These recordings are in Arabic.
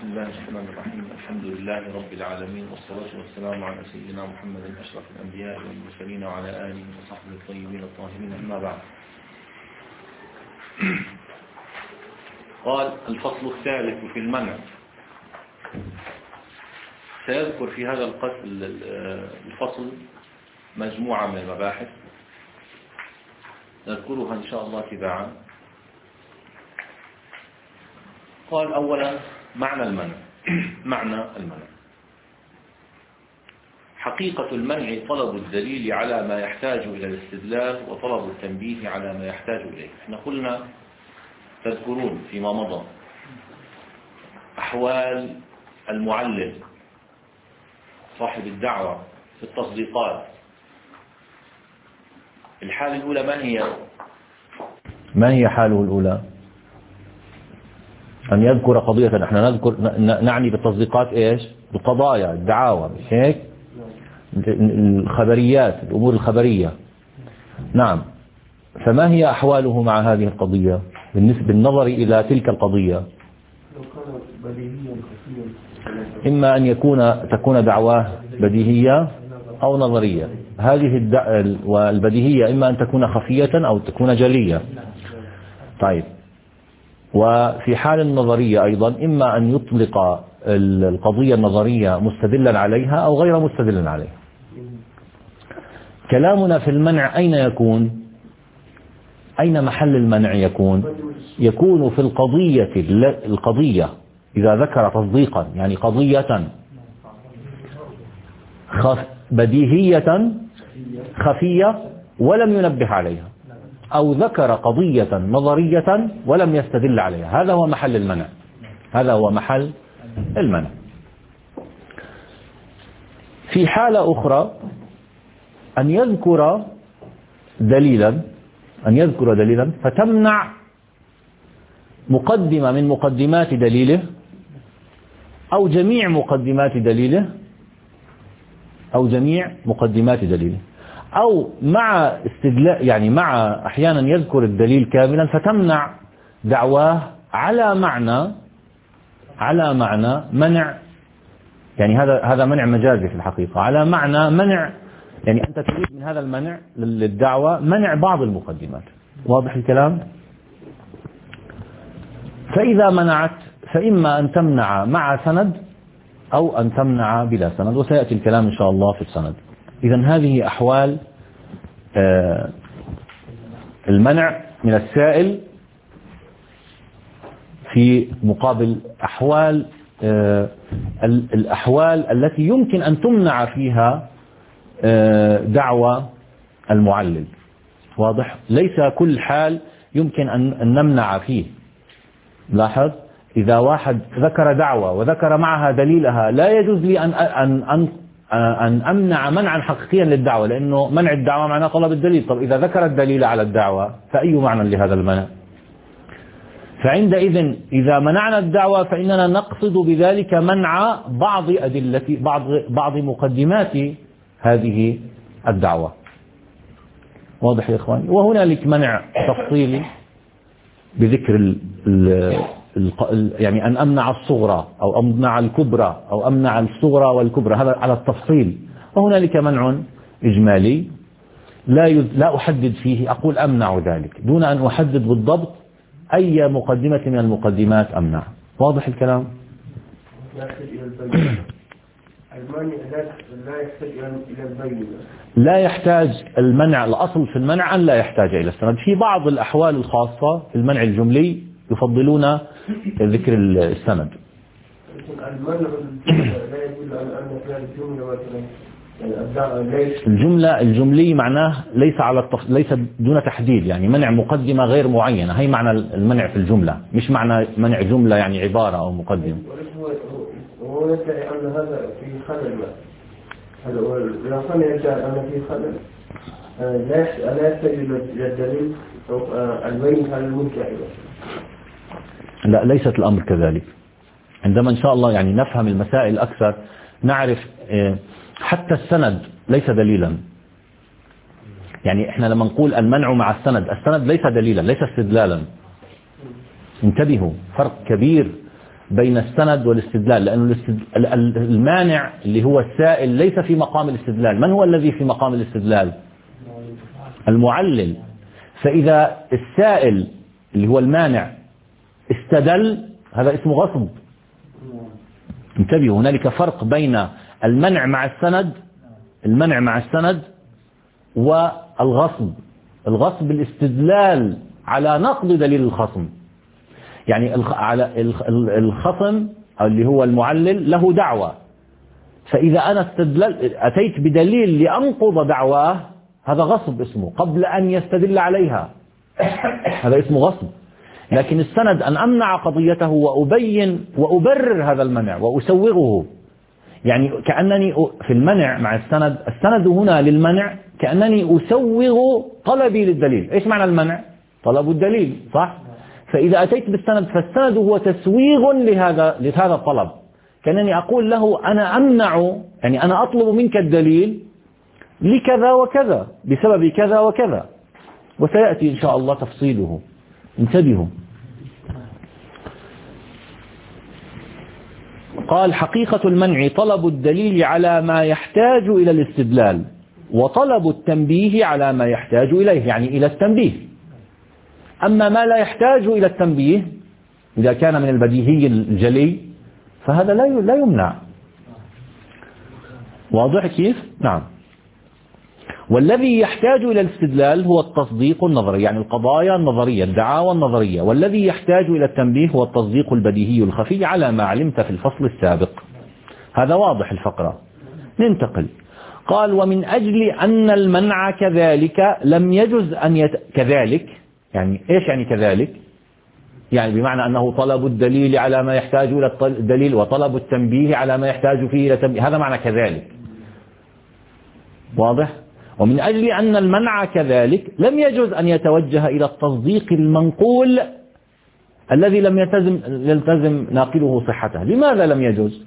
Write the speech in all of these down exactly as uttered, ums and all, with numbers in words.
بسم الله الرحمن الرحيم. الحمد لله رب العالمين، والصلاة والسلام على سيدنا محمد أشرف الأنبياء والمرسلين وعلى آله وصحبه الطيبين الطاهرين، أما بعد. قال: الفصل الثالث في المنع. سيذكر في هذا الفصل مجموعة من المباحث نذكرها إن شاء الله تباعا. قال: أولا معنى المنع. معنى المنع حقيقة المنع طلب الدليل على ما يحتاج إلى الاستدلال، وطلب التنبيه على ما يحتاج إليه. احنا قلنا تذكرون فيما مضى أحوال المعلل صاحب الدعوة في التصديقات. الحالة الأولى ما هي؟ ما هي حاله الأولى؟ أن يذكر قضية. احنا نذكر نعني بالتصديقات ايش؟ القضايا، الدعاوى، مش هيك؟ الخبريات، الأمور الخبرية. نعم. فما هي أحواله مع هذه القضية بالنسبة بالنظر إلى تلك القضية؟ إما أن يكون تكون دعواه بديهية أو نظرية. هذه البديهية إما أن تكون خفية أو تكون جلية. طيب، وفي حال النظرية أيضا إما أن يطلق القضية النظرية مستدلا عليها أو غير مستدلا عليها. كلامنا في المنع أين يكون؟ أين محل المنع يكون؟ يكون في القضية القضية إذا ذكر تصديقا، يعني قضية بديهية خفية ولم ينبه عليها، أو ذكر قضية نظرية ولم يستدل عليها. هذا هو محل المنع. هذا هو محل المنع. في حالة أخرى أن يذكر دليلا أن يذكر دليلا فتمنع مقدمة من مقدمات دليله أو جميع مقدمات دليله أو جميع مقدمات دليله أو مع استدلال، يعني مع أحيانا يذكر الدليل كاملا فتمنع دعواه على معنى على معنى منع، يعني هذا هذا منع مجازي في الحقيقة، على معنى منع، يعني أنت تريد من هذا المنع للدعوة منع بعض المقدمات. واضح الكلام؟ فإذا منعت فإما أن تمنع مع سند أو أن تمنع بلا سند، وسيأتي الكلام إن شاء الله في السند. إذن هذه أحوال المنع من السائل في مقابل أحوال الأحوال التي يمكن أن تمنع فيها دعوة المعلل. واضح؟ ليس كل حال يمكن أن نمنع فيه. لاحظ، إذا واحد ذكر دعوة وذكر معها دليلها لا يجوز لي أن أن أن أن أمنع منعا حقيقيا للدعوة، لأنه منع الدعوة معناه طلب الدليل. طب إذا ذكر الدليل على الدعوة فأي معنى لهذا المنع؟ فعندئذ إذا منعنا الدعوة فإننا نقصد بذلك منع بعض أدلة بعض بعض مقدمات هذه الدعوة. واضح يا إخواني؟ وهنالك منع تفصيلي بذكر ال ال يعني أن أمنع الصغرى أو أمنع الكبرى أو أمنع الصغرى والكبرى، هذا على التفصيل. وهنالك منع إجمالي لا لا أحدد فيه، أقول أمنع ذلك دون أن أحدد بالضبط أي مقدمة من المقدمات أمنع. واضح الكلام؟ لا يحتاج المنع، الأصل في المنع أن لا يحتاج إلى السند. في بعض الأحوال الخاصة في المنع الجملي يفضلون ذكر السند. الجملة الجملي معناه ليس على التف... ليس دون تحديد، يعني منع مقدمة غير معينة. هي معنى المنع في الجملة، مش معنى منع جملة يعني عبارة أو مقدمة. هو يدعي أن هذا في خلل. هذا هو الرسول يدعي أن في خلل، لا لا يحتاج إلى الدليل أو البين على المنكر. لا، ليست الأمر كذلك. عندما إن شاء الله يعني نفهم المسائل أكثر نعرف حتى السند ليس دليلا. يعني إحنا لما نقول المنع مع السند، السند ليس دليلا، ليس استدلالا. انتبهوا، فرق كبير بين السند والاستدلال، لأن المانع اللي هو السائل ليس في مقام الاستدلال. من هو الذي في مقام الاستدلال؟ المعلل. فإذا السائل اللي هو المانع استدل، هذا اسمه غصب. انتبهوا، هنالك فرق بين المنع مع السند المنع مع السند والغصب. الغصب الاستدلال على نقض دليل الخصم، يعني على الخصم اللي هو المعلل له دعوة، فإذا أنا استدلل أتيت بدليل لأنقض دعواه، هذا غصب اسمه قبل أن يستدل عليها، هذا اسمه غصب. لكن السند أن أمنع قضيته وأبين وأبرر هذا المنع وأسوغه، يعني كأنني في المنع مع السند، السند هنا للمنع كأنني أسوغ طلبي للدليل. إيش معنى المنع؟ طلب الدليل، صح؟ فإذا أتيت بالسند فالسند هو تسويغ لهذا لهذا الطلب، كأنني أقول له أنا أمنع، يعني أنا أطلب منك الدليل لكذا وكذا بسبب كذا وكذا، وسيأتي إن شاء الله تفصيله. انتبهوا. قال حقيقة المنع طلب الدليل على ما يحتاج إلى الاستدلال، وطلب التنبيه على ما يحتاج إليه، يعني إلى التنبيه. أما ما لا يحتاج إلى التنبيه إذا كان من البديهي الجلي فهذا لا لا يمنع. واضح كيف؟ نعم. والذي يحتاج إلى الاستدلال هو التصديق النظري، يعني القضايا النظرية، الدعاوى النظرية. والذي يحتاج إلى التنبيه هو التصديق البديهي الخفي على ما علمت في الفصل السابق. هذا واضح الفقرة. ننتقل. قال ومن أجل أن المنع كذلك لم يجز أن يت... كذلك يعني إيش يعني كذلك؟ يعني بمعنى أنه طلب الدليل على ما يحتاج إلى الدليل وطلب التنبيه على ما يحتاج فيه إلى التنبيه، هذا معنى كذلك. واضح؟ ومن أجل أن المنع كذلك لم يجوز أن يتوجه إلى التصديق المنقول الذي لم يلتزم يلتزم ناقله صحته. لماذا لم يجوز؟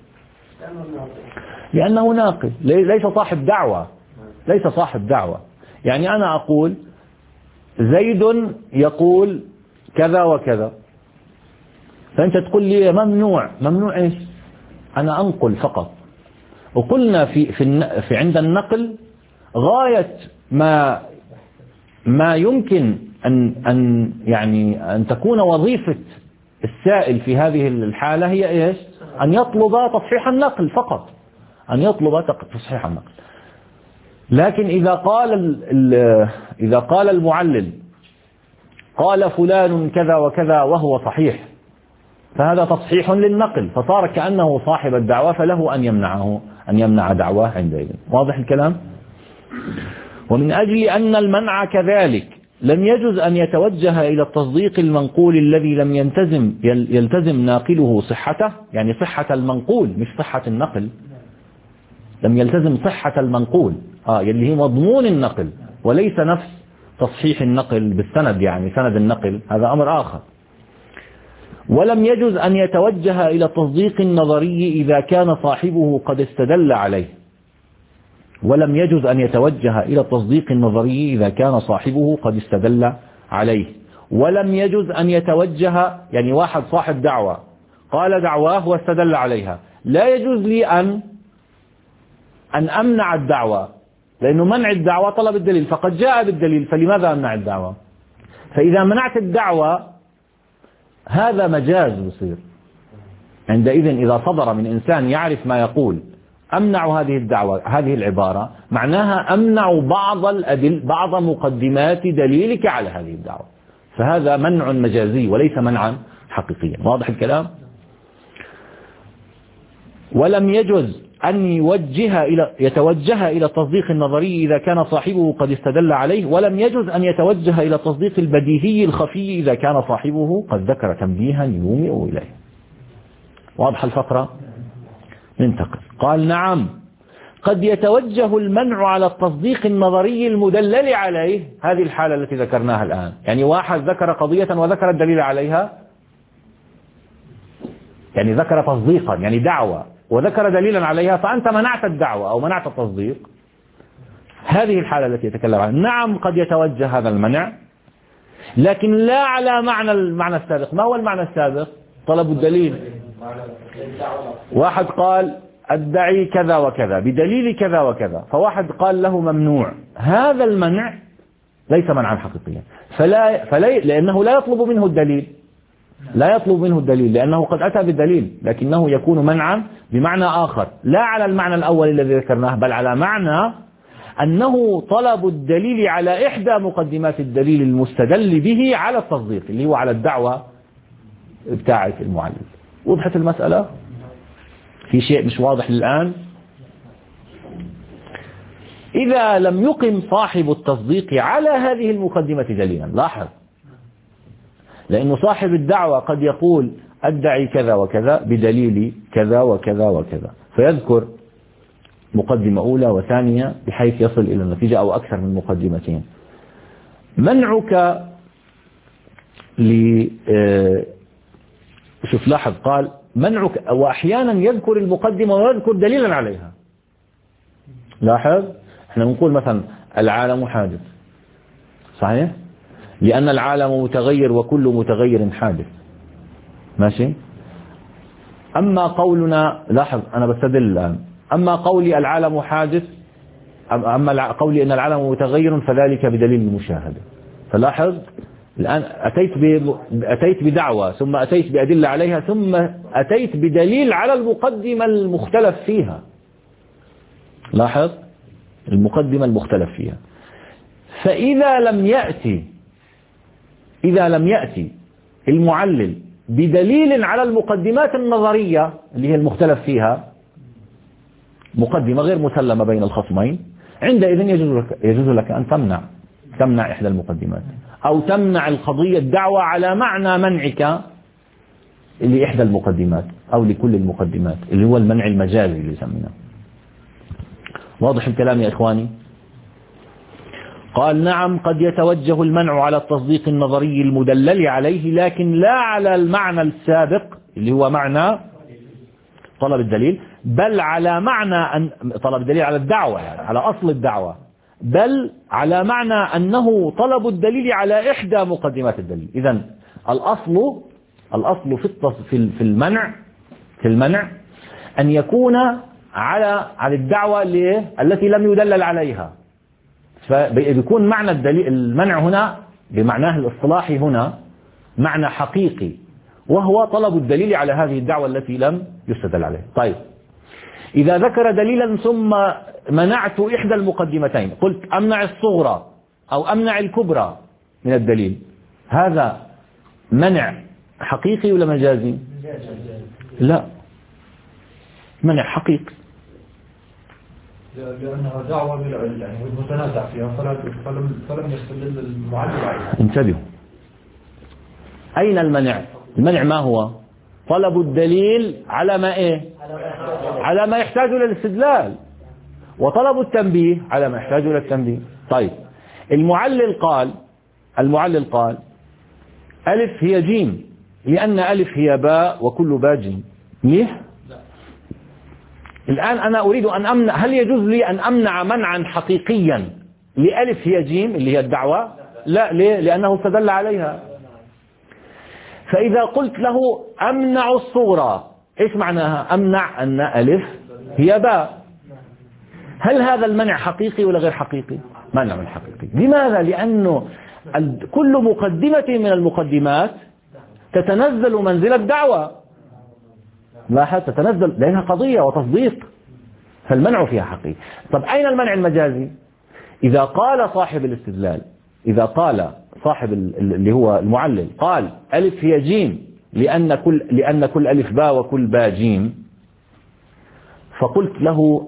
لأنه ناقل، ليس صاحب دعوة ليس صاحب دعوة. يعني أنا أقول زيد يقول كذا وكذا، فأنت تقول لي ممنوع. ممنوع إيش؟ أنا أنقل فقط. وقلنا في في, في عند النقل غاية ما ما يمكن أن أن يعني أن تكون وظيفة السائل في هذه الحالة هي إيش؟ أن يطلب تصحيح النقل فقط، أن يطلب تصحيح النقل. لكن إذا قال إذا قال المعلل قال فلان كذا وكذا وهو صحيح، فهذا تصحيح للنقل، فصار كأنه صاحب الدعوة، فله أن يمنعه أن يمنع دعواه عندئذ. واضح الكلام؟ ومن أجل أن المنع كذلك لم يجز أن يتوجه إلى التصديق المنقول الذي لم يلتزم يلتزم ناقله صحته، يعني صحة المنقول مش صحة النقل. لم يلتزم صحة المنقول آه اللي هي مضمون النقل، وليس نفس تصحيح النقل بالسند، يعني سند النقل هذا أمر آخر. ولم يجز أن يتوجه إلى التصديق النظري إذا كان صاحبه قد استدل عليه. ولم يجز أن يتوجه إلى التصديق النظري إذا كان صاحبه قد استدل عليه. ولم يجز أن يتوجه، يعني واحد صاحب دعوة قال دعواه واستدل عليها، لا يجوز لي أن أن أمنع الدعوة، لأنه منع الدعوة طلب الدليل، فقد جاء بالدليل، فلماذا أمنع الدعوة؟ فإذا منعت الدعوة هذا مجاز يصير. عندئذ إذا صدر من إنسان يعرف ما يقول أمنع هذه الدعوة، هذه العبارة معناها أمنع بعض الأدل بعض مقدمات دليلك على هذه الدعوة، فهذا منع مجازي وليس منعا حقيقيا. واضح الكلام؟ ولم يجوز أن يوجه إلى يتوجه إلى التصديق النظري إذا كان صاحبه قد استدل عليه، ولم يجوز أن يتوجه إلى التصديق البديهي الخفي إذا كان صاحبه قد ذكر تنبيها يومئ إليه. واضح الفقرة؟ ننتقل. قال نعم قد يتوجه المنع على التصديق النظري المدلل عليه، هذه الحالة التي ذكرناها الآن، يعني واحد ذكر قضية وذكر الدليل عليها، يعني ذكر تصديقا يعني دعوة وذكر دليلا عليها، فأنت منعت الدعوة أو منعت التصديق، هذه الحالة التي يتكلم عنها. نعم قد يتوجه هذا المنع، لكن لا على معنى المعنى السابق. ما هو المعنى السابق؟ طلب الدليل. واحد قال أدعي كذا وكذا بدليل كذا وكذا، فواحد قال له ممنوع. هذا المنع ليس منعا حقيقيا، فلا فلا لأنه لا يطلب منه الدليل، لا يطلب منه الدليل لأنه قد أتى بالدليل، لكنه يكون منعا بمعنى آخر، لا على المعنى الأول الذي ذكرناه، بل على معنى أنه طلب الدليل على إحدى مقدمات الدليل المستدل به على التصديق، اللي هو على الدعوة بتاعة المعلل. وضحت المسألة؟ في شيء مش واضح الآن؟ إذا لم يقم صاحب التصديق على هذه المقدمة دليلا، لاحظ، لأن صاحب الدعوة قد يقول أدعي كذا وكذا بدليل كذا وكذا وكذا، فيذكر مقدمة أولى وثانية بحيث يصل إلى النتيجة أو أكثر من مقدمتين. منعك ل شوف لاحظ، قال منعك، وأحيانا يذكر المقدمة ويذكر دليلا عليها. لاحظ، احنا بنقول مثلا العالم حادث، صحيح؟ لأن العالم متغير وكل متغير حادث، ماشي؟ أما قولنا، لاحظ أنا بستدل الآن، أما قولي العالم حادث، أما قولي أن العالم متغير فذلك بدليل المشاهدة. فلاحظ الآن أتيت أتيت بدعوة، ثم أتيت بأدلة عليها، ثم أتيت بدليل على المقدمة المختلف فيها. لاحظ المقدمة المختلف فيها. فإذا لم يأتي إذا لم يأتي المعلل بدليل على المقدمات النظرية اللي هي المختلف فيها، مقدمة غير مسلمة بين الخصمين، عندئذ يجوز لك, يجوز لك أن تمنع تمنع إحدى المقدمات، أو تمنع القضية الدعوة على معنى منعك لإحدى المقدمات أو لكل المقدمات، اللي هو المنع المجازي اللي يسميناه. واضح الكلام يا إخواني؟ قال نعم، قد يتوجه المنع على التصديق النظري المدلل عليه، لكن لا على المعنى السابق اللي هو معنى طلب الدليل، بل على معنى أن طلب الدليل على الدعوة، يعني على أصل الدعوة، بل على معنى أنه طلب الدليل على إحدى مقدمات الدليل. إذن الأصل الأصل في في المنع في المنع أن يكون على على الدعوة التي لم يدلل عليها، فبيكون معنى الدليل المنع هنا بمعناه الاصطلاحي هنا معنى حقيقي، وهو طلب الدليل على هذه الدعوة التي لم يستدل عليها. طيب، إذا ذكر دليلا ثم منعت إحدى المقدمتين، قلت أمنع الصغرى أو أمنع الكبرى من الدليل، هذا منع حقيقي ولا مجازي؟ لا، منع حقيقي، لأنها دعوة يعني متنازع فيها، فلم فلم يستدل المعلل عليها. انتبهوا، أين المنع؟ المنع ما هو؟ طلب الدليل على ما إيه؟ على ما يحتاج إلى الاستدلال، وطلب التنبيه على ما يحتاج إلى التنبيه. طيب، المعلل قال المعلل قال ألف هي جيم، لأن ألف هي باء وكل باء جيم. ليه؟ الآن أنا أريد أن أمنع، هل يجوز لي أن أمنع منعا حقيقيا لألف هي جيم اللي هي الدعوة؟ لا، ليه؟ لأنه استدل عليها. فإذا قلت له أمنع الصغرى، إيش معناها؟ أمنع أن ألف هي باء. هل هذا المنع حقيقي ولا غير حقيقي؟ منع حقيقي. لماذا؟ لأنه كل مقدمة من المقدمات تتنزل منزل الدعوة، لاحظ، تتنزل لأنها قضية وتصديق، فالمنع فيها حقيقي. طب أين المنع المجازي؟ إذا قال صاحب الاستدلال، إذا قال صاحب اللي هو المعلل قال ألف هي جيم لأن كل لأن كل ألف باء وكل باء جيم، فقلت له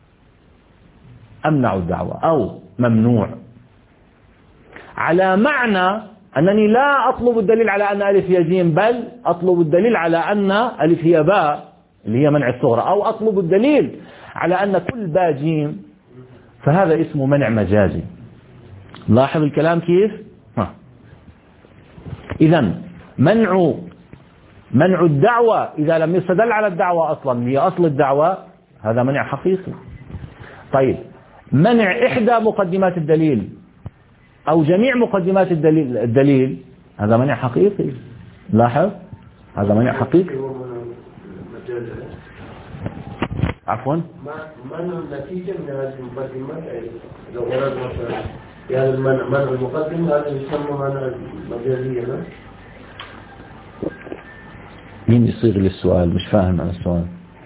أمنع الدعوة أو ممنوع، على معنى أنني لا أطلب الدليل على أن ألف هي جيم، بل أطلب الدليل على أن ألف هي باء اللي هي منع الصغرى، أو أطلب الدليل على أن كل باء جيم، فهذا اسمه منع مجازي. لاحظ الكلام كيف؟ إذن منع منع الدعوة إذا لم يستدل على الدعوة أصلا، هي أصل الدعوة، هذا منع حقيقي. طيب، منع إحدى مقدمات الدليل أو جميع مقدمات الدليل, الدليل هذا منع حقيقي. لاحظ، هذا منع حقيقي. عفوا ما منع النتيجة من هذه المقدمات. لو أراد مثلا يعني المنع منع المقدم هذا يسمى منع مجازية. مين يصيغ لي السؤال؟ مش فاهم عن السؤال.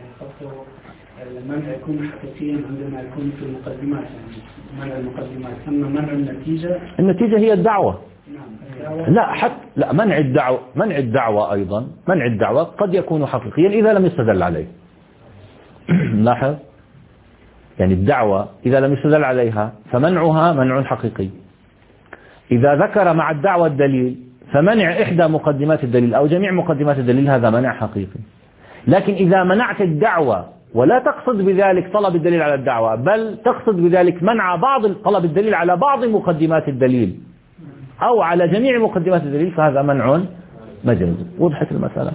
المنع يكون حقيقيا عندما يكون في المقدمات، يعني منع المقدمات. أما منع النتيجة، النتيجة هي الدعوة. نعم. لا حتى لا منع الدعوة منع الدعوة أيضا منع الدعوة قد يكون حقيقيا إذا لم يستدل عليه. لاحظ يعني الدعوة إذا لم يستدل عليها فمنعها منع حقيقي. إذا ذكر مع الدعوة الدليل فمنع إحدى مقدمات الدليل أو جميع مقدمات الدليل هذا منع حقيقي. لكن إذا منعت الدعوة ولا تقصد بذلك طلب الدليل على الدعوة، بل تقصد بذلك منع بعض طلب الدليل على بعض مقدمات الدليل أو على جميع مقدمات الدليل، فهذا منع مجازي. وضحت المسألة؟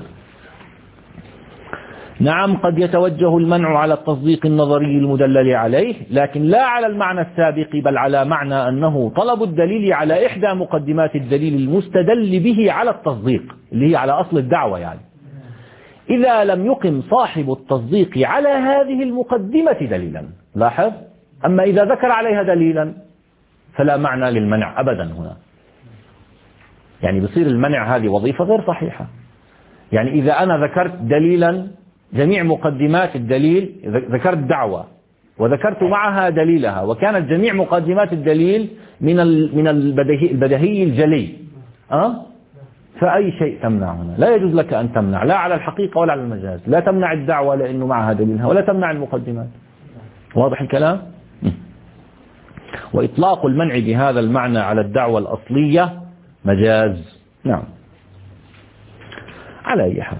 نعم، قد يتوجه المنع على التصديق النظري المدلل عليه، لكن لا على المعنى السابق، بل على معنى أنه طلب الدليل على إحدى مقدمات الدليل المستدل به على التصديق، اللي هي على أصل الدعوة. يعني إذا لم يقم صاحب التصديق على هذه المقدمة دليلا. لاحظ، أما إذا ذكر عليها دليلا فلا معنى للمنع أبدا هنا. يعني بصير المنع هذه وظيفة غير صحيحة. يعني إذا أنا ذكرت دليلا جميع مقدمات الدليل، ذكرت دعوة وذكرت معها دليلها، وكانت جميع مقدمات الدليل من من البديهي, البديهي الجلي، أه؟ فأي شيء تمنع هنا. لا يجوز لك أن تمنع، لا على الحقيقة ولا على المجاز. لا تمنع الدعوة لأنه معها دليلها، ولا تمنع المقدمات. واضح الكلام؟ وإطلاق المنع بهذا المعنى على الدعوة الأصلية مجاز. نعم. على أي حال،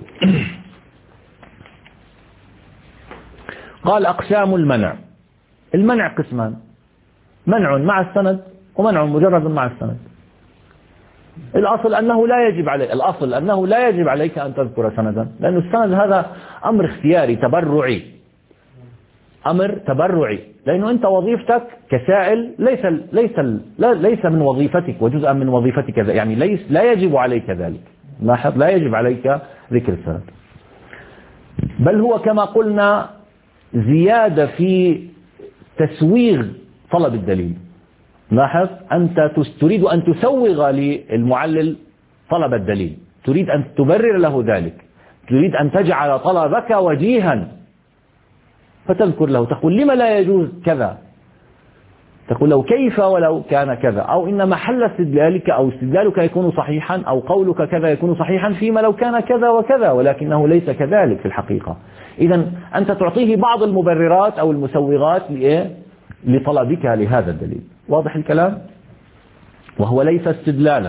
قال أقسام المنع. المنع قسمان: منع مع السند ومنع مجرد مع السند. الأصل أنه لا يجب عليك الأصل أنه لا يجب عليك أن تذكر سندا، لأن السند هذا أمر اختياري تبرعي، أمر تبرعي، لأنه أنت وظيفتك كسائل ليس ليس لا ليس من وظيفتك وجزءا من وظيفتك، يعني ليس لا يجب عليك ذلك. لاحظ، لا يجب عليك ذكر السند، بل هو كما قلنا زيادة في تسويغ طلب الدليل. لاحظ، أنت تريد أن تسوغ للمعلل طلب الدليل، تريد أن تبرر له ذلك، تريد أن تجعل طلبك وجيها، فتذكر له تقول لما لا يجوز كذا، تقول له كيف ولو كان كذا، أو إن محل استدلالك أو استدلالك يكون صحيحا، أو قولك كذا يكون صحيحا فيما لو كان كذا وكذا، ولكنه ليس كذلك في الحقيقة. إذن أنت تعطيه بعض المبررات أو المسوغات لطلبك لهذا الدليل. واضح الكلام؟ وهو ليس استدلالا.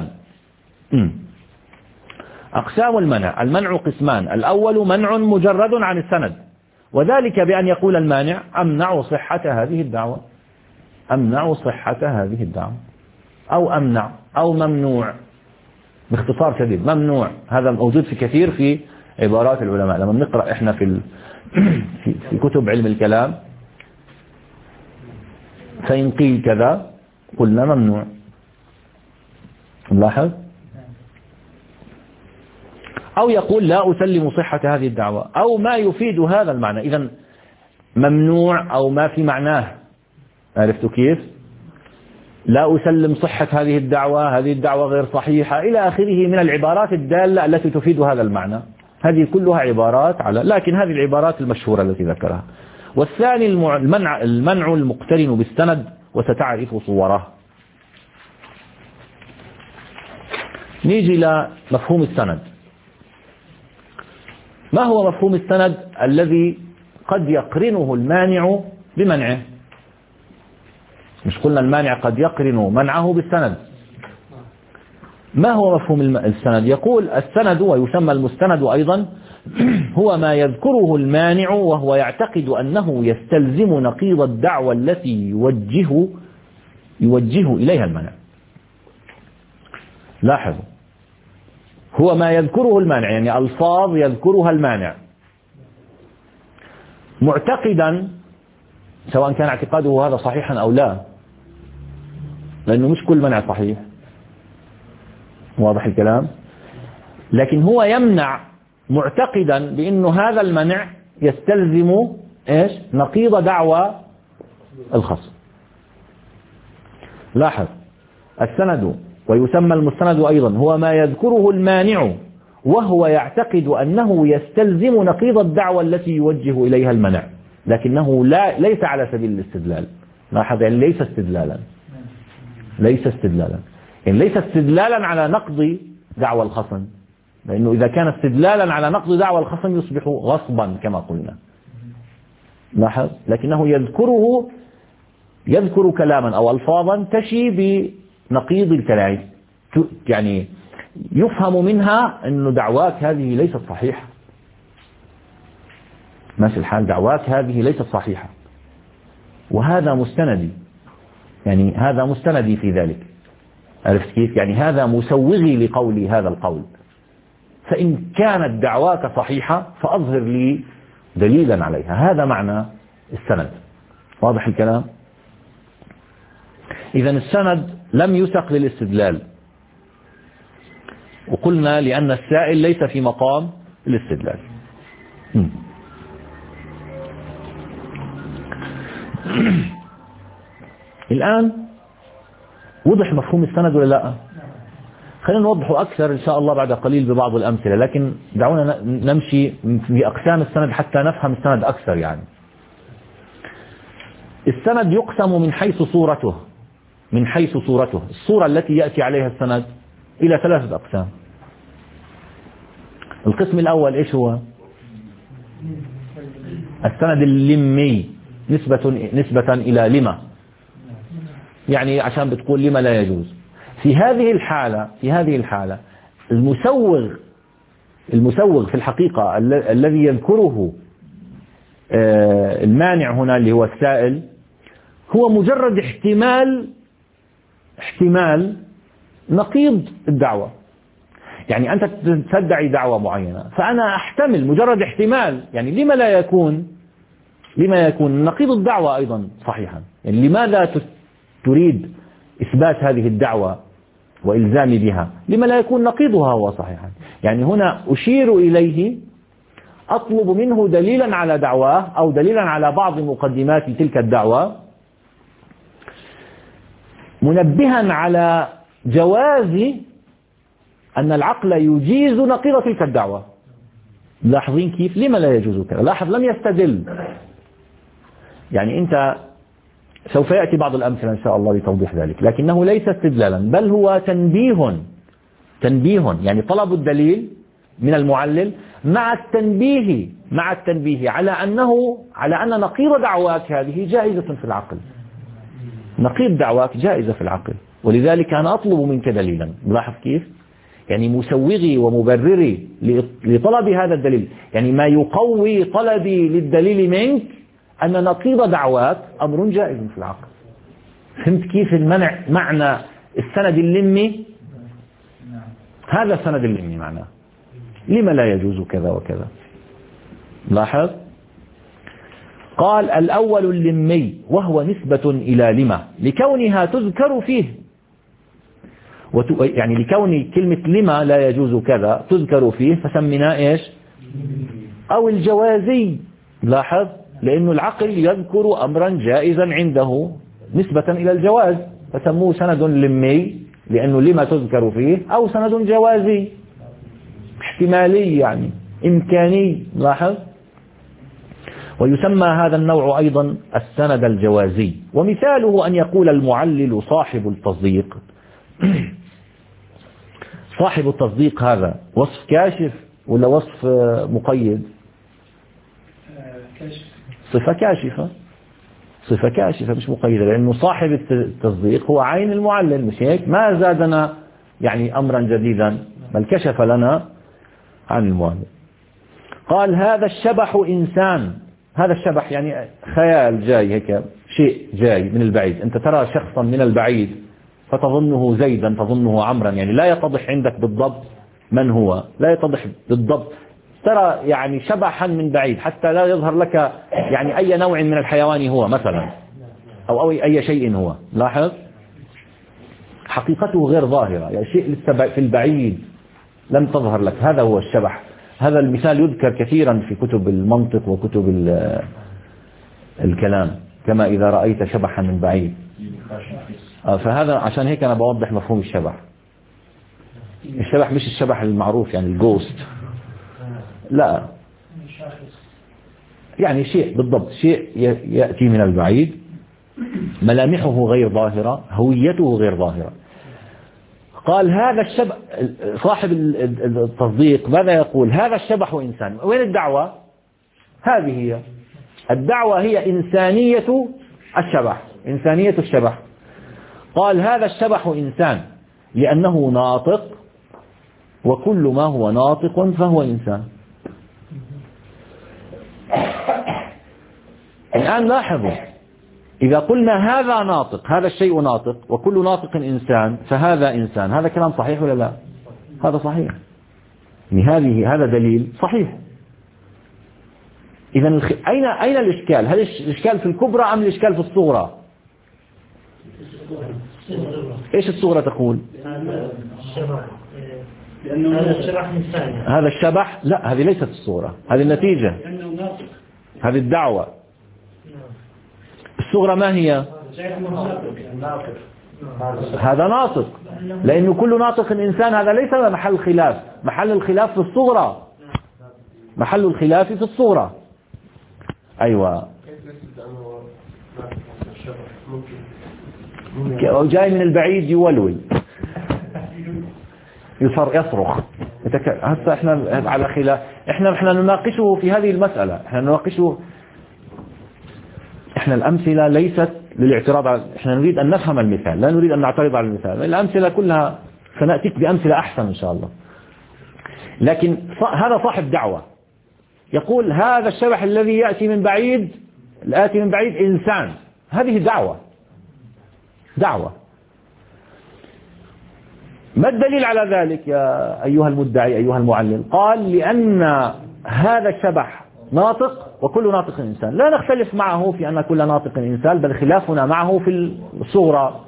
أقسام المنع: المنع قسمان: الأول منع مجرد عن السند، وذلك بأن يقول المانع: أمنع صحة هذه الدعوة، أمنع صحة هذه الدعوة، أو أمنع أو ممنوع. باختصار شديد، ممنوع هذا موجود في كثير في عبارات العلماء. لما نقرأ إحنا في في كتب علم الكلام، فإن قيل كذا قلنا ممنوع. نلاحظ، أو يقول لا أسلم صحة هذه الدعوة، أو ما يفيد هذا المعنى. إذن ممنوع أو ما في معناه. عرفت كيف؟ لا أسلم صحة هذه الدعوة، هذه الدعوة غير صحيحة، إلى آخره من العبارات الدالة التي تفيد هذا المعنى. هذه كلها عبارات على، لكن هذه العبارات المشهورة التي ذكرها. والثاني المنع المنع المقترن بالسند، وستعرف صوره. نيجي إلى مفهوم السند. ما هو مفهوم السند الذي قد يقرنه المانع بمنعه؟ مش قلنا المانع قد يقرن منعه بالسند؟ ما هو مفهوم السند؟ يقول السند ويسمى المستند أيضا هو ما يذكره المانع وهو يعتقد أنه يستلزم نقيض الدعوة التي يوجه يوجه إليها المانع. لاحظوا، هو ما يذكره المانع، يعني ألفاظ يذكرها المانع معتقدا، سواء كان اعتقاده هذا صحيحا أو لا، لأنه مش كل منع صحيح. واضح الكلام؟ لكن هو يمنع معتقدا بأنه هذا المنع يستلزم إيش؟ نقيض دعوى الخصم. لاحظ السند ويسمى المستند أيضا هو ما يذكره المانع وهو يعتقد أنه يستلزم نقيض الدعوى التي يوجه إليها المنع، لكنه لا ليس على سبيل الاستدلال. لاحظ يعني ليس استدلالا، ليس استدلالا يعني ليس استدلالا على نقض دعوى الخصم، لأنه إذا كان استدلالا على نقض دعوى الخصم يصبح غصبا كما قلنا. لاحظ لكنه يذكره يذكر كلاما أو ألفاظا تشي بنقيض الكلام، يعني يفهم منها أن دعواك هذه ليست صحيحة، ماشي الحال، دعواك هذه ليست صحيحة، وهذا مستندي، يعني هذا مستندي في ذلك. عرفت كيف؟ يعني هذا مسوغي لقولي هذا القول، فإن كانت دعواك صحيحة فأظهر لي دليلا عليها. هذا معنى السند. واضح الكلام؟ إذا السند لم يسق للاستدلال، وقلنا لأن السائل ليس في مقام الاستدلال. الآن وضح مفهوم السند ولا لا؟ خلينا نوضحه أكثر إن شاء الله بعد قليل ببعض الأمثلة، لكن دعونا نمشي في أقسام السند حتى نفهم السند أكثر. يعني السند يقسم من حيث صورته، من حيث صورته الصورة التي يأتي عليها السند إلى ثلاثة أقسام. القسم الأول إيش هو؟ السند اللمي، نسبة نسبة إلى لما، يعني عشان بتقول لما لا يجوز. في هذه الحالة في هذه الحالة المسوغ المسوغ في الحقيقة الذي يذكره المانع هنا اللي هو السائل هو مجرد احتمال احتمال نقيض الدعوة. يعني أنت تدعي دعوة معينة، فأنا أحتمل مجرد احتمال، يعني لما لا يكون لما يكون نقيض الدعوة أيضا صحيحا؟ يعني لماذا تريد إثبات هذه الدعوة وإلزام بها؟ لما لا يكون نقيضها هو صحيحا؟ يعني هنا أشير إليه، أطلب منه دليلا على دعواه أو دليلا على بعض مقدمات تلك الدعوة، منبها على جواز أن العقل يجيز نقيض تلك الدعوة. لاحظين كيف؟ لما لا يجوز كذا؟ لاحظ لم يستدل. يعني أنت سوف يأتي بعض الأمثلة إن شاء الله لتوضيح ذلك، لكنه ليس استدلالا بل هو تنبيه تنبيه يعني طلب الدليل من المعلل مع التنبيه مع التنبيه على أنه على أن نقيض دعواك هذه جائزة في العقل. نقيض دعواك جائزة في العقل، ولذلك أنا أطلب منك دليلا. لاحظ كيف؟ يعني مسوغي ومبرري لطلب هذا الدليل، يعني ما يقوي طلبي للدليل منك أن نقيض دعواك أمر جائز في العقل. فهمت كيف المنع معنى السند اللمي؟ هذا السند اللمي معناه لما لا يجوز كذا وكذا. لاحظ قال الأول اللمي وهو نسبة إلى لما لكونها تذكر فيه، يعني لكون كلمة لما لا يجوز كذا تذكر فيه فسميناه إيش؟ أو الجوازي. لاحظ لأن العقل يذكر أمرا جائزا عنده نسبة إلى الجواز فسموه سند لمي لأنه لما تذكر فيه، أو سند جوازي احتمالي يعني إمكاني. لاحظ ويسمى هذا النوع أيضا السند الجوازي. ومثاله أن يقول المعلل صاحب التصديق. صاحب التصديق هذا وصف كاشف ولا وصف مقيد؟ صفة كاشفة، صفة كاشفة مش مقيدة، لأنه صاحب التصديق هو عين المعلل، مش هيك؟ ما زادنا يعني أمرا جديدا بل كشف لنا عن المعلل. قال هذا الشبح إنسان. هذا الشبح يعني خيال جاي هيك، شيء جاي من البعيد، أنت ترى شخصا من البعيد فتظنه زيدا تظنه عمرا، يعني لا يتضح عندك بالضبط من هو، لا يتضح بالضبط، ترى يعني شبحا من بعيد حتى لا يظهر لك يعني أي نوع من الحيوان هو مثلا أو أي شيء هو. لاحظ حقيقته غير ظاهرة، يعني شيء لسه في البعيد لم تظهر لك، هذا هو الشبح. هذا المثال يذكر كثيرا في كتب المنطق وكتب الكلام، كما إذا رأيت شبحا من بعيد. فهذا عشان هيك أنا بوضح مفهوم الشبح. الشبح مش الشبح المعروف يعني الجوست، لا، يعني شيء بالضبط، شيء يأتي من البعيد، ملامحه غير ظاهرة، هويته غير ظاهرة. قال هذا الشبح، صاحب التصديق ماذا يقول؟ هذا الشبح إنسان. وين الدعوة؟ هذه هي الدعوة، هي إنسانية الشبح، إنسانية الشبح. قال هذا الشبح إنسان لأنه ناطق، وكل ما هو ناطق فهو إنسان. الآن لاحظوا، إذا قلنا هذا ناطق، هذا الشيء ناطق، وكل ناطق إنسان، فهذا إنسان، هذا كلام صحيح ولا لا؟ هذا صحيح، يعني هذه هذا دليل صحيح. إذا الخ... أين أين الإشكال؟ هل الإشكال في الكبرى أم الإشكال في الصغرى؟ إيش الصغرى تقول؟ هذا الشبح، لا، هذه ليست الصغرى، هذه النتيجة، هذه الدعوة. الصغرى ما هي؟ هذا ناطق، لأنه كل ناطق إنسان، هذا ليس محل خلاف، محل الخلاف في الصغرى، محل الخلاف في الصغرى. أيوة، جاي من البعيد يولول، يصر يصرخ. هسه احنا على خلاف، احنا احنا نناقشه في هذه المسألة، احنا نناقشه، احنا الأمثلة ليست للاعتراض على، احنا نريد أن نفهم المثال، لا نريد أن نعترض على المثال. الأمثلة كلها سنأتيك بأمثلة أحسن إن شاء الله. لكن هذا صاحب دعوة يقول هذا الشبح الذي يأتي من بعيد، الآتي من بعيد إنسان، هذه دعوة، دعوة. ما الدليل على ذلك يا أيها المدعي أيها المعلم؟ قال لأن هذا الشبح ناطق، وكل ناطق إنسان. لا نختلف معه في أن كل ناطق إنسان، بل خلافنا معه في الصورة.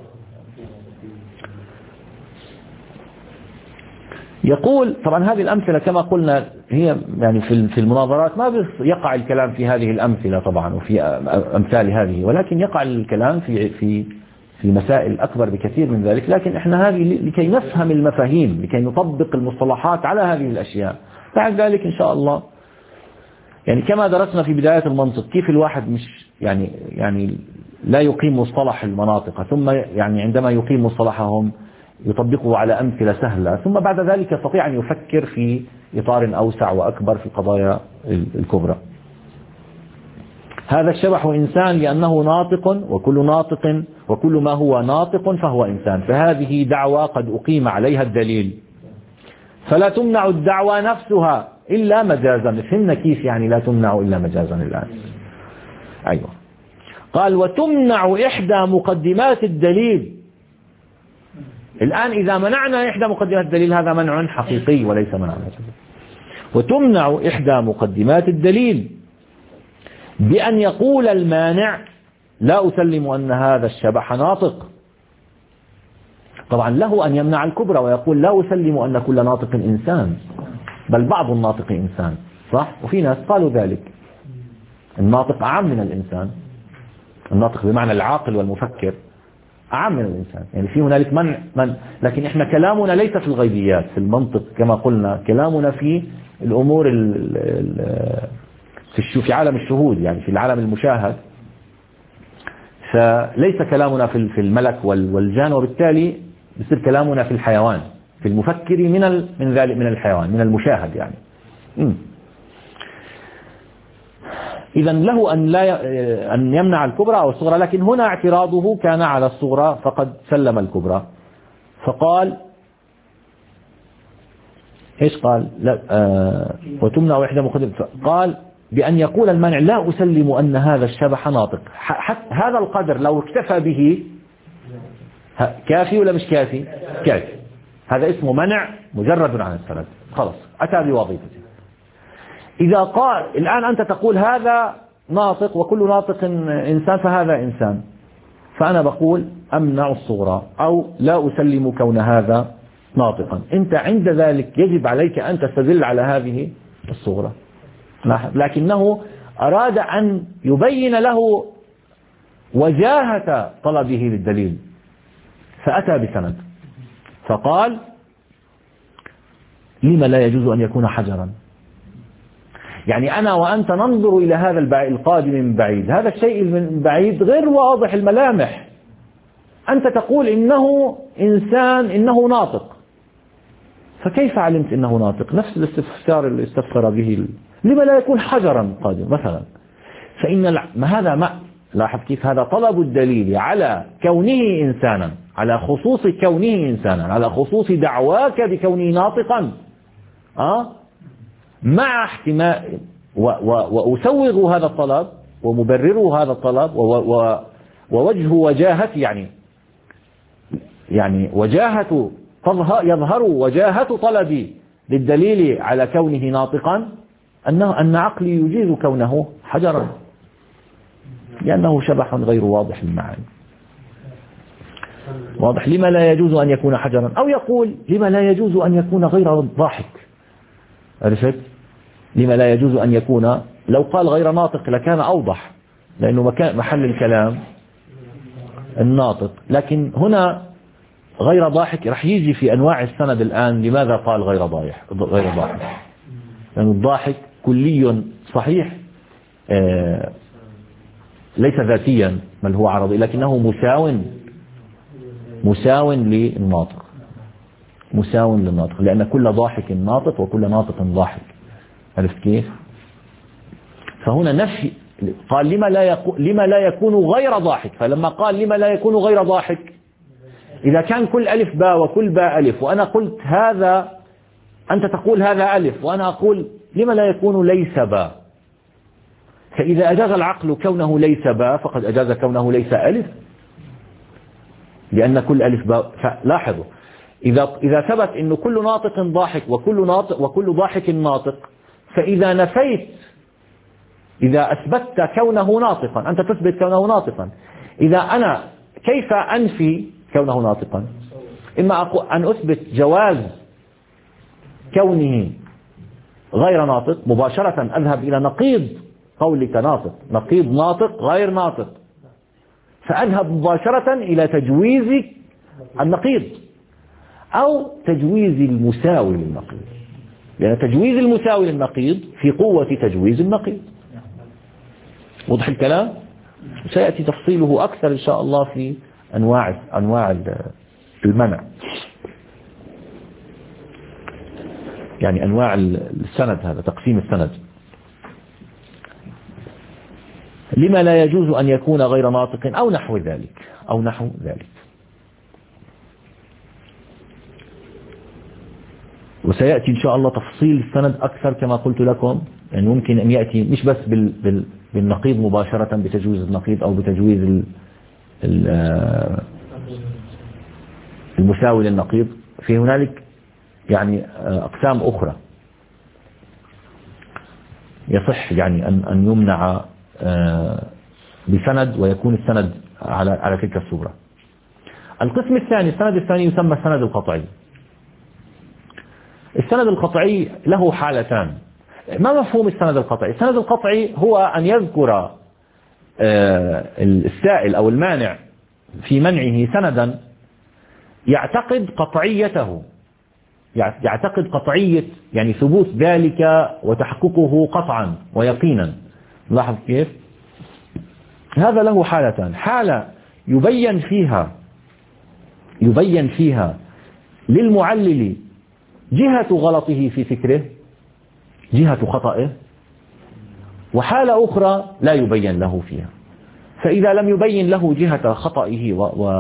يقول طبعا هذه الأمثلة كما قلنا هي يعني في في المناظرات ما يقع الكلام في هذه الأمثلة طبعا وفي أمثال هذه، ولكن يقع الكلام في في في مسائل أكبر بكثير من ذلك. لكن احنا هذه لكي نفهم المفاهيم، لكي نطبق المصطلحات على هذه الأشياء. بعد ذلك إن شاء الله يعني كما درسنا في بداية المنطق كيف الواحد مش يعني يعني لا يقيم مصطلح المناطق، ثم يعني عندما يقيم مصطلحهم يطبقه على أمثلة سهلة، ثم بعد ذلك يستطيع أن يفكر في إطار أوسع وأكبر في القضايا الكبرى. هذا الشبح إنسان لأنه ناطق، وكل ناطق وكل ما هو ناطق فهو إنسان. فهذه دعوة قد أقيم عليها الدليل، فلا تمنع الدعوة نفسها إلا مجازا. فهمنا كيف يعني لا تمنع إلا مجازا الآن؟ أيوة. قال وتمنع إحدى مقدمات الدليل. الآن إذا منعنا إحدى مقدمات الدليل هذا منع حقيقي وليس منع مجازي. وتمنع إحدى مقدمات الدليل بأن يقول المانع لا أسلم أن هذا الشبح ناطق. طبعا له أن يمنع الكبرى ويقول لا أسلم أن كل ناطق إنسان، بل بعض الناطق إنسان، صح؟ وفي ناس قالوا ذلك، الناطق أعم من الإنسان، الناطق بمعنى العاقل والمفكر أعم من الإنسان، يعني في هنالك منع من. لكن إحنا كلامنا ليس في الغيبيات، في المنطق كما قلنا كلامنا في الأمور ال ال في في عالم الشهود، يعني في العالم المشاهد. فليس كلامنا في في الملك والجان، وبالتالي يصير كلامنا في الحيوان، في المفكر من من ذلك من الحيوان، من المشاهد يعني. إذا له أن لا أن يمنع الكبرى أو الصغرى، لكن هنا اعتراضه كان على الصغرى فقد سلم الكبرى. فقال إيش قال؟ لا آه وتمنع إحدى مقدمات. قال بأن يقول المانع لا أسلم أن هذا الشبح ناطق. حتى هذا القدر لو اكتفى به كافي ولا مش كافي؟ كافي. هذا اسمه منع مجرد عن السند، خلاص أتى بوظيفته. إذا قال الآن أنت تقول هذا ناطق وكل ناطق إنسان فهذا إنسان، فأنا بقول أمنع الصغرى أو لا أسلم كون هذا ناطقا. أنت عند ذلك يجب عليك أن تستدل على هذه الصغرى، لكنه أراد أن يبين له وجاهة طلبه للدليل، فأتى بسند فقال: لما لا يجوز أن يكون حجرا؟ يعني أنا وأنت ننظر إلى هذا القادم من بعيد، هذا الشيء من بعيد غير واضح الملامح، أنت تقول إنه إنسان، إنه ناطق، فكيف علمت إنه ناطق؟ نفس الاستفسار اللي استفسر به، لما لا يكون حجرا قادم مثلا؟ فإن ما هذا ما لاحظ كيف هذا طلب الدليل على كونه إنسانا، على خصوص كونه إنسانا، على خصوص دعواك بكونه ناطقا، أه؟ مع احتمال وأسوغ هذا الطلب ومبرر هذا الطلب ووجه وجاهة، يعني يعني وجاهة يظهر وجاهة طلبي للدليل على كونه ناطقا أنه أن عقلي يجيز كونه حجرا، لأنه شبح غير واضح المعاني. واضح؟ لما لا يجوز أن يكون حجرا؟ أو يقول: لما لا يجوز أن يكون غير ضاحك؟ عرفت؟ لما لا يجوز أن يكون، لو قال غير ناطق لكان أوضح، لأنه مكان محل الكلام الناطق، لكن هنا غير ضاحك رح يجي في أنواع السند الآن. لماذا قال غير ضاحك؟ غير ضاحك لأن يعني الضاحك كلي صحيح، آه ليس ذاتيا بل هو عرضي، لكنه مساو مساو للناطق، مساو للناطق، لأن كل ضاحك ناطق وكل ناطق ضاحك. عرفت كيف؟ فهنا نفي، قال لما لا يكون لما لا يكون غير ضاحك، فلما قال لما لا يكون غير ضاحك، إذا كان كل ألف باء وكل باء ألف، وأنا قلت هذا، أنت تقول هذا ألف وأنا أقول لما لا يكون ليس باء، فإذا أجاز العقل كونه ليس باء فقد أجاز كونه ليس ألف، لأن كل ألف باء. فلاحظوا، إذا إذا ثبت إنه كل ناطق ضاحك وكل ناطق وكل ضاحك ناطق، فإذا نفيت، إذا أثبتت كونه ناطقا، أنت تثبت كونه ناطقا، إذا أنا كيف أنفي كونه ناطقا؟ إما أقول أن أثبت جواز كونه غير ناطق، مباشرة أذهب إلى نقيض قولك ناطق، نقيض ناطق غير ناطق، فأذهب مباشرة إلى تجويز النقيض أو تجويز المساوي للنقيض، لأن تجويز المساوي للنقيض في قوة تجويز النقيض. وضح الكلام؟ سيأتي تفصيله أكثر إن شاء الله في أنواع أنواع المنع، يعني أنواع السند، هذا تقسيم السند. لما لا يجوز أن يكون غير ناطق أو نحو ذلك أو نحو ذلك. وسيأتي إن شاء الله تفصيل السند أكثر كما قلت لكم، يعني ممكن أن يأتي مش بس بال بال بالنقيض مباشرة بتجويز النقيض أو بتجويز ال المساوي للنقيض، في هنالك يعني أقسام أخرى يصح يعني أن أن يمنع بسند ويكون السند على على تلك الصورة. القسم الثاني، السند الثاني يسمى السند القطعي. السند القطعي له حالتان. ما مفهوم السند القطعي؟ السند القطعي هو أن يذكر السائل أو المانع في منعه سندا يعتقد قطعيته، يعتقد قطعية يعني ثبوت ذلك وتحققه قطعا ويقينا. لاحظ كيف؟ هذا له حالتان. حالة يبين فيها يبين فيها للمعلل جهة غلطه في فكره، جهة خطئه، وحالة أخرى لا يبين له فيها. فإذا لم يبين له جهة خطئه